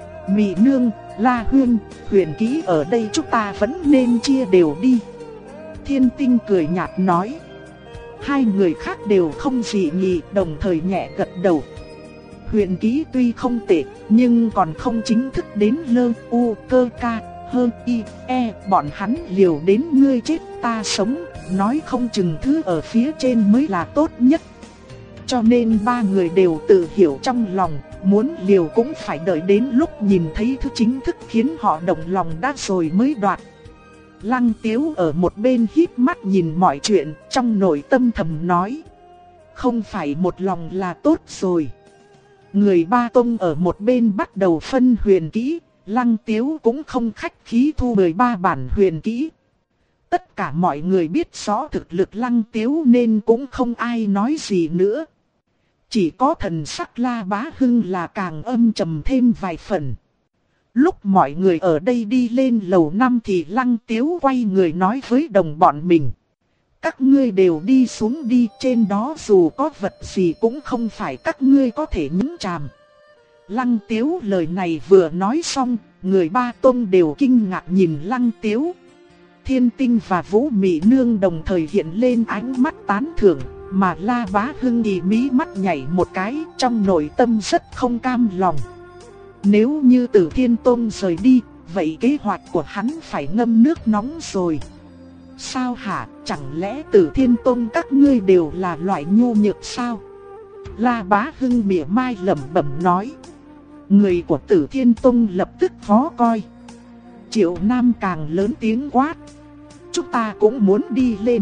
A: Mị nương, La Huyên, huyền kỹ ở đây chúng ta vẫn nên chia đều đi. Thiên Tinh cười nhạt nói. Hai người khác đều không dị nghị, đồng thời nhẹ gật đầu. Huyền kỹ tuy không tệ, nhưng còn không chính thức đến lơ u cơ ca hơn y e, bọn hắn liều đến ngươi chết ta sống, nói không chừng thứ ở phía trên mới là tốt nhất. Cho nên ba người đều tự hiểu trong lòng, muốn liều cũng phải đợi đến lúc nhìn thấy thứ chính thức khiến họ động lòng đã rồi mới đoạt. Lăng Tiếu ở một bên híp mắt nhìn mọi chuyện, trong nội tâm thầm nói. Không phải một lòng là tốt rồi. Người ba tông ở một bên bắt đầu phân huyền kỹ, Lăng Tiếu cũng không khách khí thu 13 bản huyền kỹ. Tất cả mọi người biết rõ thực lực Lăng Tiếu nên cũng không ai nói gì nữa. Chỉ có thần sắc La Bá Hưng là càng âm trầm thêm vài phần. Lúc mọi người ở đây đi lên lầu 5 thì Lăng Tiếu quay người nói với đồng bọn mình. Các ngươi đều đi xuống đi, trên đó dù có vật gì cũng không phải các ngươi có thể nhúng chàm. Lăng Tiếu lời này vừa nói xong, người ba tông đều kinh ngạc nhìn Lăng Tiếu. Thiên Tinh và Vũ Mị Nương đồng thời hiện lên ánh mắt tán thưởng, mà La Bá Hưng thì mí mắt nhảy một cái, trong nội tâm rất không cam lòng. Nếu như Tử Thiên Tông rời đi, vậy kế hoạch của hắn phải ngâm nước nóng rồi. Sao hả, chẳng lẽ Tử Thiên Tông các ngươi đều là loại nhu nhược sao? La Bá Hưng mỉa mai lẩm bẩm nói. Người của Tử Thiên Tông lập tức khó coi. Triệu Nam càng lớn tiếng quát. Chúng ta cũng muốn đi lên.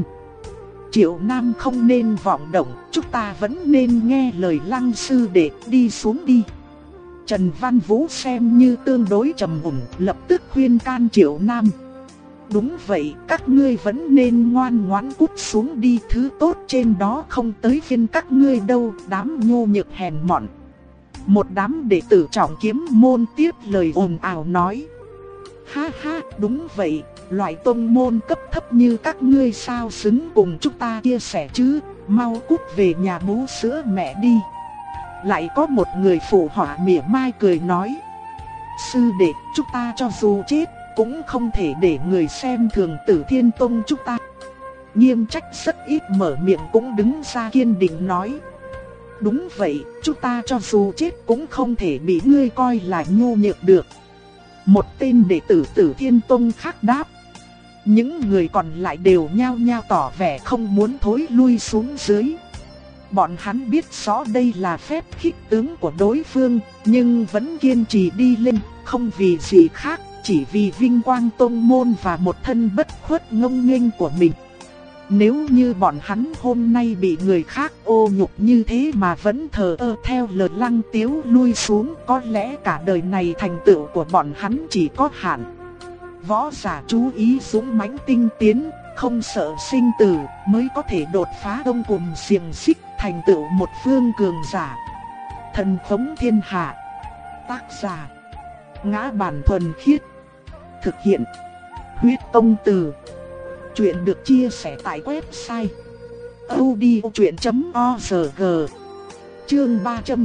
A: Triệu Nam không nên vọng động, chúng ta vẫn nên nghe lời Lăng sư đệ, đi xuống đi. Trần Văn Vũ xem như tương đối trầm ổn, lập tức khuyên can Triệu Nam. Đúng vậy, các ngươi vẫn nên ngoan ngoãn cút xuống đi, thứ tốt trên đó không tới phiên các ngươi đâu, đám nhô nhược hèn mọn. Một đám đệ tử trọng kiếm môn tiếp lời ồn ào nói. Ha ha, đúng vậy, loại tông môn cấp thấp như các ngươi sao xứng cùng chúng ta chia sẻ chứ, mau cút về nhà bú sữa mẹ đi. Lại có một người phụ họa mỉa mai cười nói. Sư đệ, chúng ta cho dù chết, cũng không thể để người xem thường Tử Thiên Tông chúng ta. Nghiêm Trách rất ít mở miệng cũng đứng ra kiên định nói. Đúng vậy, chúng ta cho dù chết cũng không thể bị ngươi coi là nhu nhược được. Một tên đệ tử Tử Thiên Tông khác đáp. Những người còn lại đều nhao nhao tỏ vẻ không muốn thối lui xuống dưới. Bọn hắn biết rõ đây là phép khích tướng của đối phương, nhưng vẫn kiên trì đi lên, không vì gì khác, chỉ vì vinh quang tông môn và một thân bất khuất ngông nghênh của mình. Nếu như bọn hắn hôm nay bị người khác ô nhục như thế mà vẫn thờ ơ theo lời Lăng Tiếu lui xuống, có lẽ cả đời này thành tựu của bọn hắn chỉ có hạn. Võ giả chú ý dũng mãnh tinh tiến, không sợ sinh tử, mới có thể đột phá đông cùm xiềng xích, thành tựu một phương cường giả. Thần khống thiên hạ. Tác giả: Ngã Bản Thuần Khiết. Thực hiện: Huyết Công Từ. Chuyện được chia sẻ tại website audiochuyện.org. Chương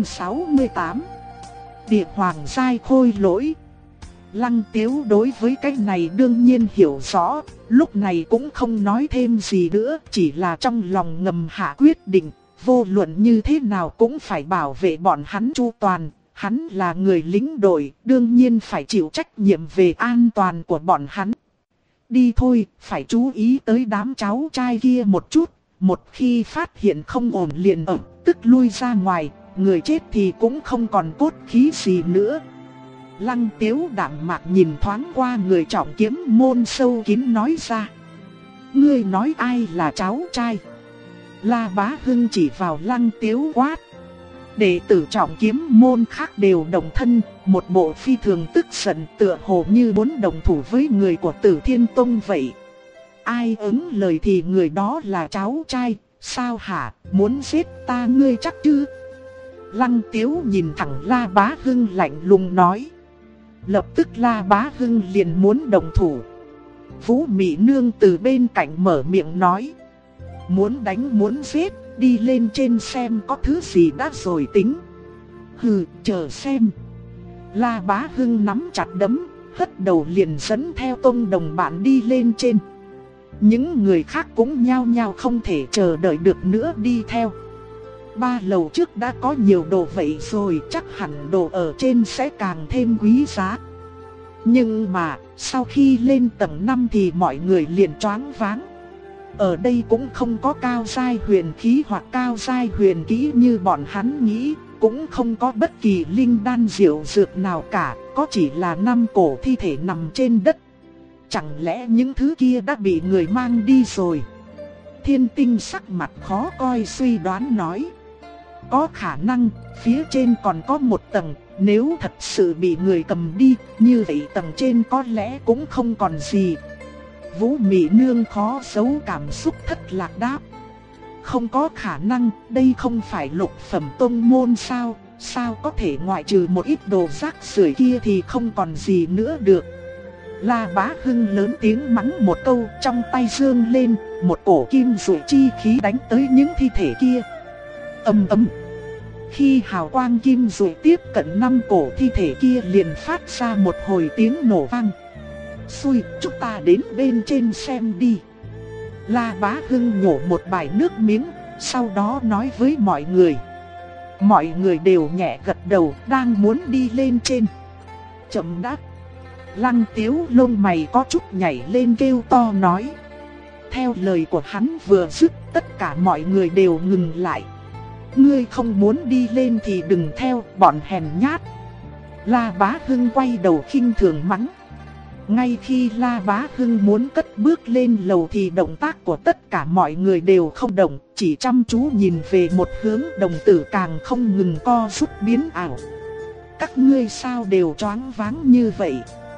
A: 368. Địa Hoàng giai khôi lỗi. Lăng Tiếu đối với cái này đương nhiên hiểu rõ, lúc này cũng không nói thêm gì nữa, chỉ là trong lòng ngầm hạ quyết định, vô luận như thế nào cũng phải bảo vệ bọn hắn chu toàn. Hắn là người lính đội, đương nhiên phải chịu trách nhiệm về an toàn của bọn hắn. Đi thôi, phải chú ý tới đám cháu trai kia một chút, một khi phát hiện không ổn liền tức lui ra ngoài, người chết thì cũng không còn cốt khí gì nữa. Lăng Tiếu đạm mạc nhìn thoáng qua người trọng kiếm môn sâu kín nói ra: Ngươi nói ai là cháu trai? La Bá Hưng chỉ vào Lăng Tiếu quát. Đệ tử trọng kiếm môn khác đều đồng thân, một bộ phi thường tức giận, tựa hồ như muốn đồng thủ với người của Tử Thiên Tông vậy. Ai ứng lời thì người đó là cháu trai, sao hả, muốn giết ta ngươi chắc chứ? Lăng Tiếu nhìn thẳng La Bá Hưng lạnh lùng nói. Lập tức La Bá Hưng liền muốn đồng thủ. Vũ Mị Nương từ bên cạnh mở miệng nói: Muốn đánh muốn giết, đi lên trên xem có thứ gì đã rồi tính. Hừ, chờ xem. La Bá Hưng nắm chặt đấm, hất đầu liền dẫn theo Tông đồng bạn đi lên trên. Những người khác cũng nhao nhao không thể chờ đợi được nữa đi theo. 3 lầu trước đã có nhiều đồ vậy rồi, chắc hẳn đồ ở trên sẽ càng thêm quý giá. Nhưng mà, sau khi lên tầng 5 thì mọi người liền choáng váng. Ở đây cũng không có cao giai huyền khí hoặc cao giai huyền kỹ như bọn hắn nghĩ, cũng không có bất kỳ linh đan diệu dược nào cả, có chỉ là 5 cổ thi thể nằm trên đất. Chẳng lẽ những thứ kia đã bị người mang đi rồi? Thiên Tinh sắc mặt khó coi suy đoán nói. Có khả năng, phía trên còn có một tầng, nếu thật sự bị người cầm đi, như vậy tầng trên có lẽ cũng không còn gì. Vũ Mị Nương khó giấu cảm xúc thất lạc đáp. Không có khả năng, đây không phải lục phẩm tông môn sao, sao có thể ngoại trừ một ít đồ rác rưởi kia thì không còn gì nữa được. La Bá Hưng lớn tiếng mắng một câu, trong tay giương lên, một cổ kim dụ chi khí đánh tới những thi thể kia. Ầm ầm. Khi hào quang kim dụ tiếp cận 5 cổ thi thể kia liền phát ra một hồi tiếng nổ vang. Xui, chúng ta đến bên trên xem đi. La Bá Hưng nhổ một bãi nước miếng, sau đó nói với mọi người. Mọi người đều nhẹ gật đầu, đang muốn đi lên trên. Chậm đã. Lăng Tiếu lông mày có chút nhảy lên kêu to nói. Theo lời của hắn vừa dứt, tất cả mọi người đều ngừng lại. Ngươi không muốn đi lên thì đừng theo, bọn hèn nhát. La Bá Hưng quay đầu khinh thường mắng. Ngay khi La Bá Hưng muốn cất bước lên lầu thì động tác của tất cả mọi người đều không động, chỉ chăm chú nhìn về một hướng, đồng tử càng không ngừng co rút biến ảo. Các ngươi sao đều choáng váng như vậy?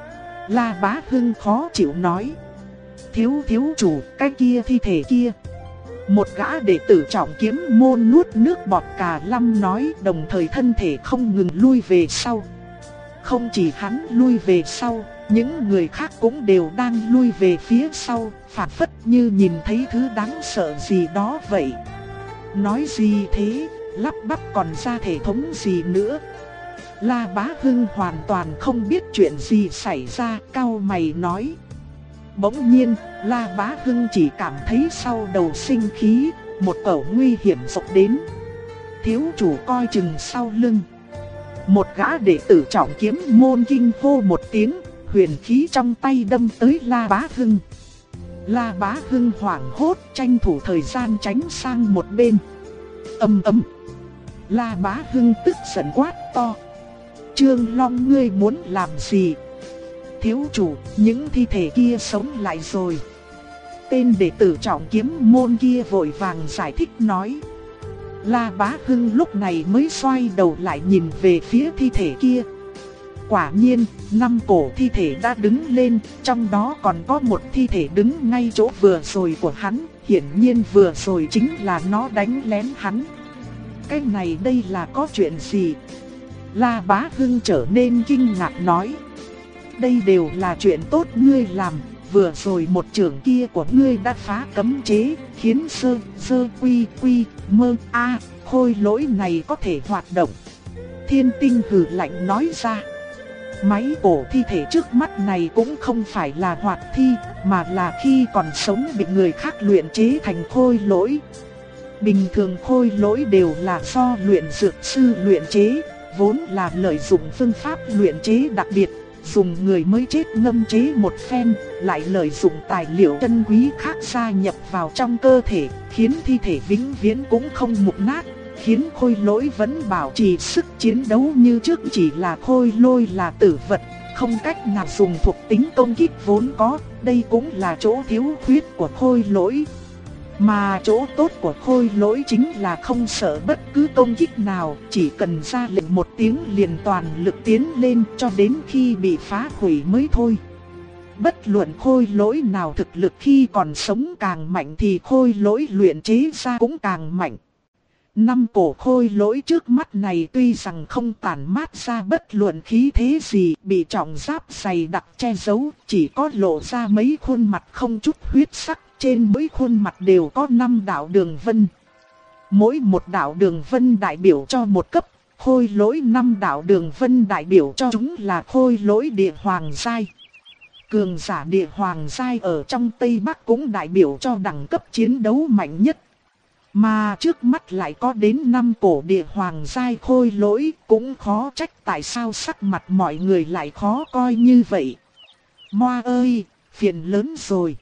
A: La Bá Hưng khó chịu nói. Thiếu chủ, cái kia thi thể kia. Một gã đệ tử trọng kiếm môn nuốt nước bọt cà lâm nói, đồng thời thân thể không ngừng lui về sau. Không chỉ hắn lui về sau, những người khác cũng đều đang lui về phía sau, phảng phất như nhìn thấy thứ đáng sợ gì đó vậy. Nói gì thế, lắp bắp còn ra thể thống gì nữa? La Bá Hưng hoàn toàn không biết chuyện gì xảy ra, cau mày nói. Bỗng nhiên, La Bá Hưng chỉ cảm thấy sau đầu sinh khí, một cẩu nguy hiểm sộc đến. Thiếu chủ coi chừng sau lưng. Một gã đệ tử trọng kiếm môn kinh hô một tiếng, huyền khí trong tay đâm tới La Bá Hưng. La Bá Hưng hoảng hốt tranh thủ thời gian tránh sang một bên. Ầm ầm. La Bá Hưng tức giận quát to. Trương Long ngươi muốn làm gì? Thiếu chủ, những thi thể kia sống lại rồi. Tên đệ tử trọng kiếm môn kia vội vàng giải thích nói. La Bá Hưng lúc này mới xoay đầu lại nhìn về phía thi thể kia. Quả nhiên, 5 cổ thi thể đã đứng lên, trong đó còn có một thi thể đứng ngay chỗ vừa rồi của hắn, hiển nhiên vừa rồi chính là nó đánh lén hắn. Cái này đây là có chuyện gì? La Bá Hưng trở nên kinh ngạc nói. Đây đều là chuyện tốt ngươi làm, vừa rồi một trưởng kia của ngươi đã phá cấm chế, khiến sơ quy mơ a khôi lỗi này có thể hoạt động. Thiên Tinh hừ lạnh nói ra. Máy cổ thi thể trước mắt này cũng không phải là hoạt thi, mà là khi còn sống bị người khác luyện chế thành khôi lỗi. Bình thường khôi lỗi đều là do luyện dược sư luyện chế, vốn là lợi dụng phương pháp luyện chế đặc biệt, dùng người mới chết ngâm chế một phen, lại lợi dụng tài liệu chân quý khác gia nhập vào trong cơ thể, khiến thi thể vĩnh viễn cũng không mục nát, khiến khôi lỗi vẫn bảo trì sức chiến đấu như trước. Chỉ là khôi lỗi là tử vật, không cách nào dùng thuộc tính công kích vốn có, đây cũng là chỗ thiếu khuyết của khôi lỗi. Mà chỗ tốt của khôi lỗi chính là không sợ bất cứ công kích nào, chỉ cần ra lệnh một tiếng liền toàn lực tiến lên cho đến khi bị phá hủy mới thôi. Bất luận khôi lỗi nào thực lực khi còn sống càng mạnh thì khôi lỗi luyện chế ra cũng càng mạnh. 5 cổ khôi lỗi trước mắt này tuy rằng không tản mát ra bất luận khí thế gì, bị trọng giáp dày đặc che giấu, chỉ có lộ ra mấy khuôn mặt không chút huyết sắc, trên mỗi khuôn mặt đều có 5 đạo đường vân. Mỗi một đạo đường vân đại biểu cho một cấp, khôi lỗi 5 đạo đường vân đại biểu cho chúng là khôi lỗi địa hoàng giai. Cường giả địa hoàng giai ở trong Tây Bắc cũng đại biểu cho đẳng cấp chiến đấu mạnh nhất. Mà trước mắt lại có đến 5 cổ địa hoàng giai khôi lỗi, cũng khó trách tại sao sắc mặt mọi người lại khó coi như vậy. Moa ơi, phiền lớn rồi.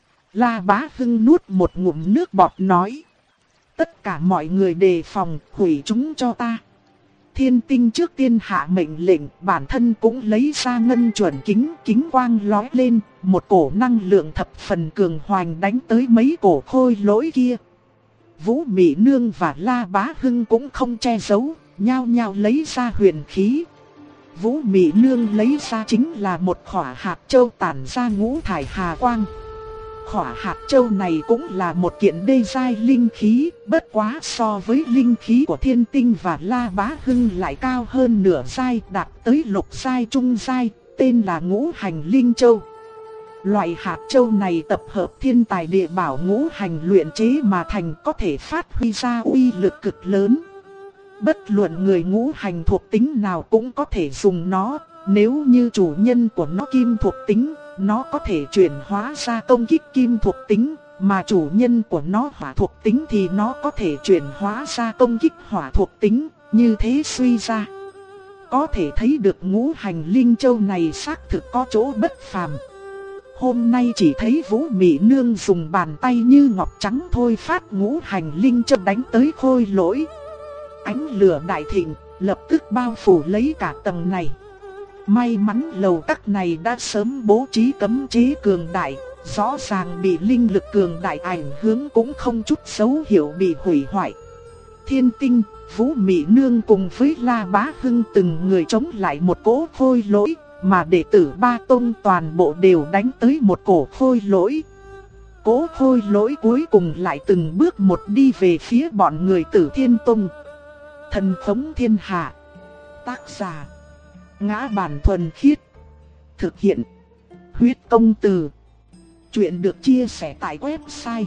A: La Bá Hưng nuốt một ngụm nước bọt nói. Tất cả mọi người đề phòng, hủy chúng cho ta. Thiên Tinh trước tiên hạ mệnh lệnh, bản thân cũng lấy ra ngân chuẩn kính quang lói lên, một cổ năng lượng thập phần cường hoành đánh tới mấy cổ khôi lỗi kia. Vũ Mị Nương và La Bá Hưng cũng không che giấu, nhao nhao lấy ra huyền khí. Vũ Mị Nương lấy ra chính là một khỏa hạt châu tản ra ngũ thải hà quang. Khỏa hạt châu này cũng là một kiện đê giai linh khí, bất quá so với linh khí của Thiên Tinh và La Bá Hưng lại cao hơn nửa giai, đạt tới lục giai trung giai, tên là Ngũ Hành Linh Châu. Loại hạt châu này tập hợp thiên tài địa bảo ngũ hành luyện chế mà thành, có thể phát huy ra uy lực cực lớn. Bất luận người ngũ hành thuộc tính nào cũng có thể dùng nó, nếu như chủ nhân của nó kim thuộc tính, nó có thể chuyển hóa ra công kích kim thuộc tính, mà chủ nhân của nó hỏa thuộc tính thì nó có thể chuyển hóa ra công kích hỏa thuộc tính, như thế suy ra. Có thể thấy được ngũ hành linh châu này xác thực có chỗ bất phàm. Hôm nay chỉ thấy Vũ Mị Nương dùng bàn tay như ngọc trắng thôi phát ngũ hành linh châu đánh tới khôi lỗi. Ánh lửa đại thịnh, lập tức bao phủ lấy cả tầng này. May mắn lầu các này đã sớm bố trí cấm chế cường đại, rõ ràng bị linh lực cường đại ảnh hưởng cũng không chút dấu hiệu bị hủy hoại. Thiên Tinh, Vũ Mị Nương cùng với La Bá Hưng từng người chống lại một cỗ khôi lỗi, mà đệ tử Ba Tông toàn bộ đều đánh tới một cổ khôi lỗi. Cỗ khôi lỗi cuối cùng lại từng bước một đi về phía bọn người Tử Thiên Tông. Thần Phóng Thiên Hạ. Tác giả Ngã Bản Thuần Khiết. Thực hiện Huyết Công Từ. Chuyện được chia sẻ tại website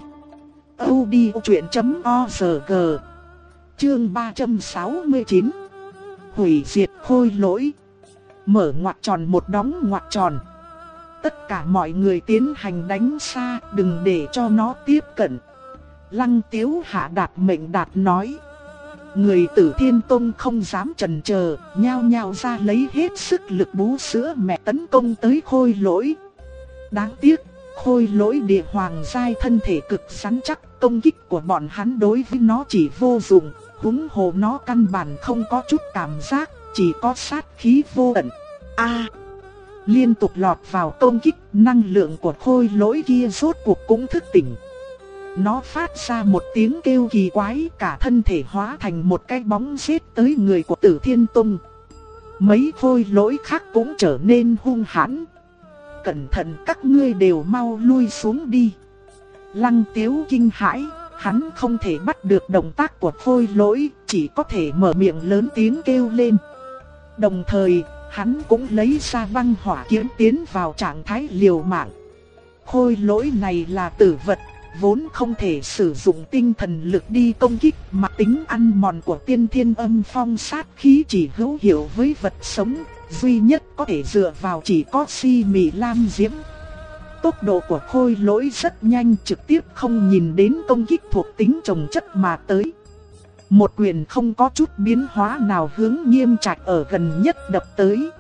A: audiochuyện.org. Chương 369. Hủy diệt khôi lỗi. Mở ngoặc tròn một đóng ngoặc tròn. Tất cả mọi người tiến hành đánh xa, đừng để cho nó tiếp cận. Lăng Tiếu hạ đạt mệnh đạt nói. Người Tử Thiên Tông không dám chần chờ, nhao nhao ra lấy hết sức lực bú sữa mẹ tấn công tới khôi lỗi. Đáng tiếc, khôi lỗi địa hoàng giai thân thể cực rắn chắc, công kích của bọn hắn đối với nó chỉ vô dụng, huống hồ nó căn bản không có chút cảm giác, chỉ có sát khí vô tận. liên tục lọt vào công kích, năng lượng của khôi lỗi kia rốt cuộc cũng thức tỉnh. Nó phát ra một tiếng kêu kỳ quái, cả thân thể hóa thành một cái bóng giết tới người của Tử Thiên Tông. Mấy khôi lỗi khác cũng trở nên hung hãn. Cẩn thận, các ngươi đều mau lui xuống đi. Lăng Tiếu kinh hãi, hắn không thể bắt được động tác của khôi lỗi, chỉ có thể mở miệng lớn tiếng kêu lên. Đồng thời, hắn cũng lấy ra băng hỏa kiếm tiến vào trạng thái liều mạng. Khôi lỗi này là tử vật, vốn không thể sử dụng tinh thần lực đi công kích, mà tính ăn mòn của tiên thiên âm phong sát khí chỉ hữu hiệu với vật sống, duy nhất có thể dựa vào chỉ có si mị lam diễm. Tốc độ của khôi lỗi rất nhanh, trực tiếp không nhìn đến công kích thuộc tính chồng chất mà tới. Một quyền không có chút biến hóa nào hướng Nghiêm Trạch ở gần nhất đập tới.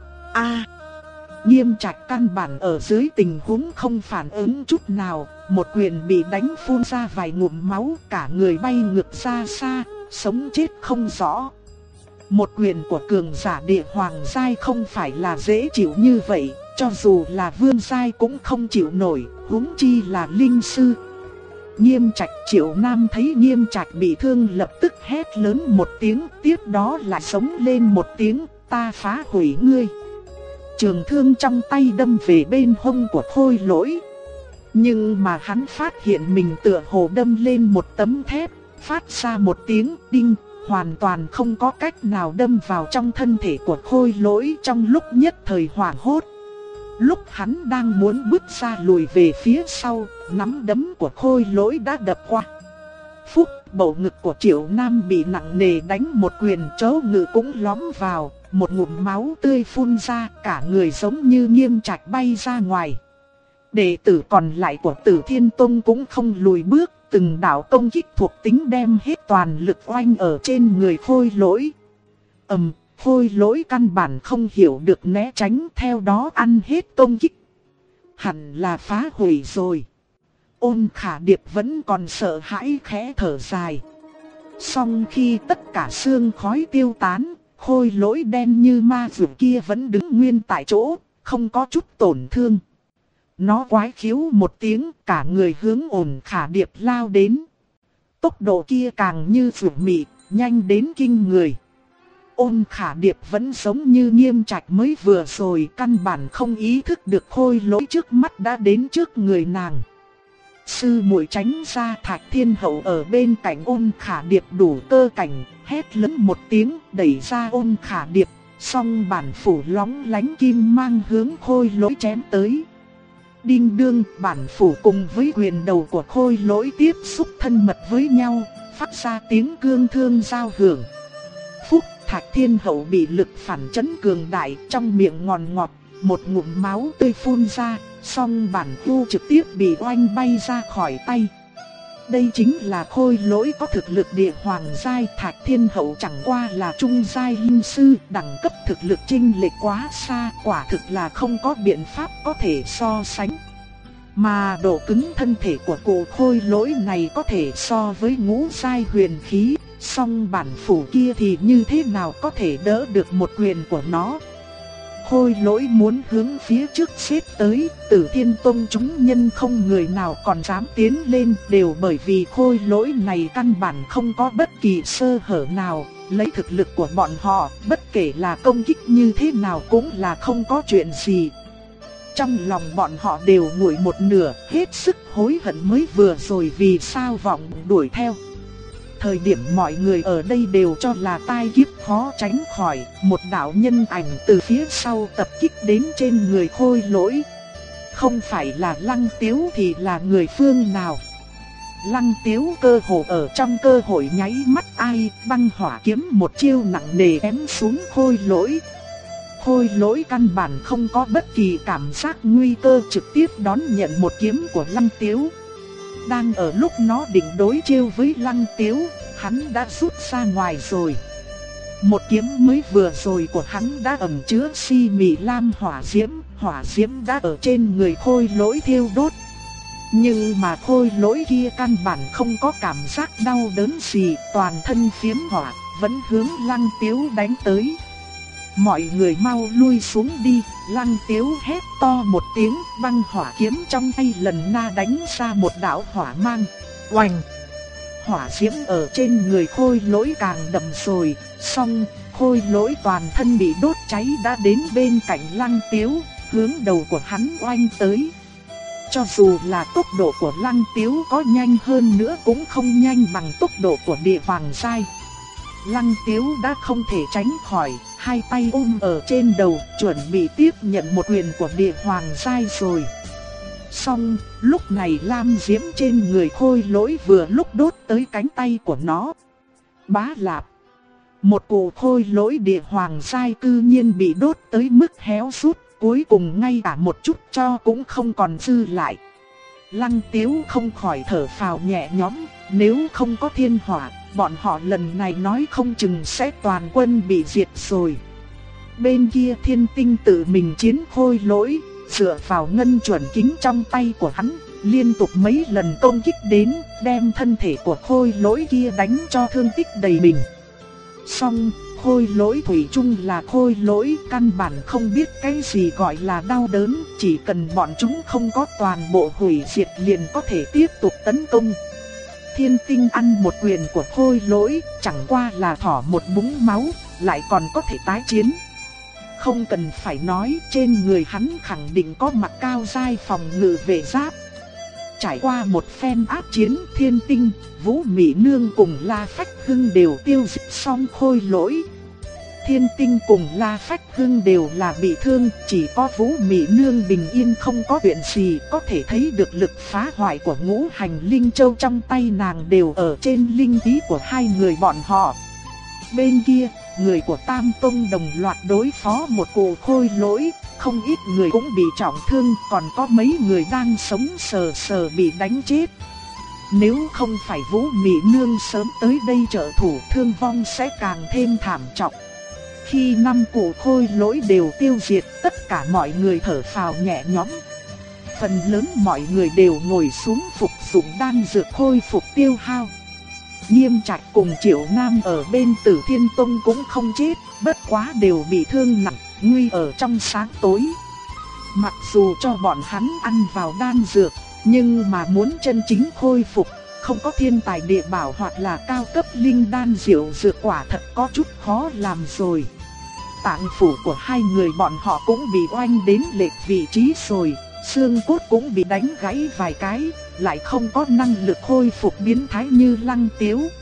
A: Nghiêm Trạch căn bản ở dưới tình huống không phản ứng chút nào, một quyền bị đánh phun ra vài ngụm máu, cả người bay ngược ra xa, sống chết không rõ. Một quyền của cường giả địa hoàng giai không phải là dễ chịu như vậy, cho dù là vương giai cũng không chịu nổi, huống chi là linh sư. Nghiêm Trạch, Triệu Nam thấy Nghiêm Trạch bị thương lập tức hét lớn một tiếng, tiếp đó lại sống lên một tiếng, ta phá hủy ngươi. Trường thương trong tay đâm về bên hông của khôi lỗi. Nhưng mà hắn phát hiện mình tựa hồ đâm lên một tấm thép, phát ra một tiếng đinh, hoàn toàn không có cách nào đâm vào trong thân thể của khôi lỗi. Trong lúc nhất thời hoảng hốt, lúc hắn đang muốn bước ra lùi về phía sau, nắm đấm của khôi lỗi đã đập qua. Phúc, bầu ngực của Triệu Nam bị nặng nề đánh một quyền, chỗ ngực cũng lõm vào, một ngụm máu tươi phun ra, cả người giống như Nghiêm Trạch bay ra ngoài. Đệ tử còn lại của Tử Thiên Tông cũng không lùi bước, từng đạo công kích thuộc tính đem hết toàn lực oanh ở trên người khôi lỗi. Khôi lỗi căn bản không hiểu được né tránh, theo đó ăn hết công kích. Hẳn là phá hủy rồi. Ôn Khả Điệp vẫn còn sợ hãi khẽ thở dài. Song khi tất cả sương khói tiêu tán, khôi lỗi đen như ma dữ kia vẫn đứng nguyên tại chỗ, không có chút tổn thương. Nó quái khiếu một tiếng, cả người hướng Ôn Khả Điệp lao đến. Tốc độ kia càng như dữ mị, nhanh đến kinh người. Ôn Khả Điệp vẫn giống như Nghiêm Trạch mới vừa rồi, căn bản không ý thức được khôi lỗi trước mắt đã đến trước người nàng. Sư muội tránh ra, Thạch Thiên Hậu ở bên cạnh Ôn Khả Điệp đủ cơ cảnh, hét lớn một tiếng đẩy ra Ôn Khả Điệp, song bản phủ lóng lánh kim mang hướng khôi lỗi chém tới. Đinh đương, bản phủ cùng với quyền đầu của khôi lỗi tiếp xúc thân mật với nhau, phát ra tiếng cương thương giao hưởng. Phúc, Thạch Thiên Hậu bị lực phản chấn cường đại, trong miệng ngòn ngọt, một ngụm máu tươi phun ra, song bản thu trực tiếp bị oanh bay ra khỏi tay. Đây chính là khôi lỗi có thực lực địa hoàng giai, Thạch Thiên Hậu chẳng qua là trung giai linh sư, đẳng cấp thực lực chênh lệch quá xa, quả thực là không có biện pháp có thể so sánh. Mà độ cứng thân thể của cụ khôi lỗi này có thể so với ngũ giai huyền khí, song bản phủ kia thì như thế nào có thể đỡ được một quyền của nó. Khôi lỗi muốn hướng phía trước xếp tới, Tử Thiên Tông chúng nhân không người nào còn dám tiến lên, đều bởi vì khôi lỗi này căn bản không có bất kỳ sơ hở nào, lấy thực lực của bọn họ, bất kể là công kích như thế nào cũng là không có chuyện gì. Trong lòng bọn họ đều nguội một nửa, hết sức hối hận mới vừa rồi vì sao vọng đuổi theo. Thời điểm mọi người ở đây đều cho là tai kiếp khó tránh khỏi, một đạo nhân ảnh từ phía sau tập kích đến trên người khôi lỗi. Không phải là Lăng Tiếu thì là người phương nào? Lăng Tiếu cơ hồ ở trong cơ hội nháy mắt ai, băng hỏa kiếm một chiêu nặng nề ém xuống khôi lỗi. Khôi lỗi căn bản không có bất kỳ cảm giác nguy cơ, trực tiếp đón nhận một kiếm của Lăng Tiếu. Đang ở lúc nó định đối chiêu với Lăng Tiếu, hắn đã rút ra ngoài rồi. Một kiếm mới vừa rồi của hắn đã ẩn chứa si mị lam hỏa diễm đã ở trên người khôi lỗi thiêu đốt. Nhưng mà khôi lỗi kia căn bản không có cảm giác đau đớn gì, toàn thân phiếm hỏa, vẫn hướng Lăng Tiếu đánh tới. mọi người mau lui xuống đi. Lăng Tiếu hét to một tiếng, băng hỏa kiếm trong tay lần na đánh ra một đạo hỏa mang. Oành! Hỏa diễm ở trên người Khôi Lỗi càng đậm rồi, song Khôi Lỗi toàn thân bị đốt cháy đã đến bên cạnh Lăng Tiếu, hướng đầu của hắn oanh tới. Cho dù là tốc độ của Lăng Tiếu có nhanh hơn nữa cũng không nhanh bằng tốc độ của Địa Hoàng giai. Lăng Tiếu đã không thể tránh khỏi, hai tay ôm ở trên đầu, chuẩn bị tiếp nhận một quyền của Địa Hoàng giai rồi. Song, lúc này lam diễm trên người Khôi Lỗi vừa lúc đốt tới cánh tay của nó. Bá lạp! Một cụ Khôi Lỗi Địa Hoàng giai cư nhiên bị đốt tới mức héo rút, cuối cùng ngay cả một chút cho cũng không còn dư lại. Lăng Tiếu không khỏi thở phào nhẹ nhõm, nếu không có thiên hỏa, bọn họ lần này nói không chừng sẽ toàn quân bị diệt rồi. Bên kia Thiên Tinh tự mình chiến Khôi Lỗi, dựa vào ngân chuẩn kính trong tay của hắn, liên tục mấy lần công kích đến, đem thân thể của Khôi Lỗi kia đánh cho thương tích đầy mình. Song, Khôi Lỗi thủy chung là Khôi Lỗi, căn bản không biết cái gì gọi là đau đớn, chỉ cần bọn chúng không có toàn bộ hủy diệt liền có thể tiếp tục tấn công. Thiên Tinh ăn một quyền của Khôi Lỗi, chẳng qua là thỏ một búng máu, lại còn có thể tái chiến. Không cần phải nói, trên người hắn khẳng định có mặc cao giai phòng ngự vệ giáp. Trải qua một phen ác chiến, Thiên Tinh, Vũ Mị Nương cùng La Phách Hưng đều tiêu diệt xong Khôi Lỗi. Thiên Tinh cùng La Phách Hưng đều là bị thương, chỉ có Vũ Mị Nương bình yên không có chuyện gì, có thể thấy được lực phá hoại của ngũ hành linh châu trong tay nàng đều ở trên linh khí của hai người bọn họ. Bên kia, người của Tam Tông đồng loạt đối phó một cụ Khôi Lỗi, không ít người cũng bị trọng thương, còn có mấy người đang sống sờ sờ bị đánh chết. Nếu không phải Vũ Mị Nương sớm tới đây trợ thủ, thương vong sẽ càng thêm thảm trọng. Khi 5 cụ Khôi Lỗi đều tiêu diệt, tất cả mọi người thở phào nhẹ nhõm. Phần lớn mọi người đều ngồi xuống phục dụng đan dược khôi phục tiêu hao. Nghiêm Trạch cùng Triệu Nam ở bên Tử Thiên Tông cũng không chết, bất quá đều bị thương nặng, nguy ở trong sáng tối. Mặc dù cho bọn hắn ăn vào đan dược, nhưng mà muốn chân chính khôi phục, không có thiên tài địa bảo hoặc là cao cấp linh đan diệu dược quả thật có chút khó làm rồi. Tạng phủ của hai người bọn họ cũng bị oanh đến lệch vị trí rồi, xương cốt cũng bị đánh gãy vài cái, lại không có năng lực khôi phục biến thái như Lăng Tiếu.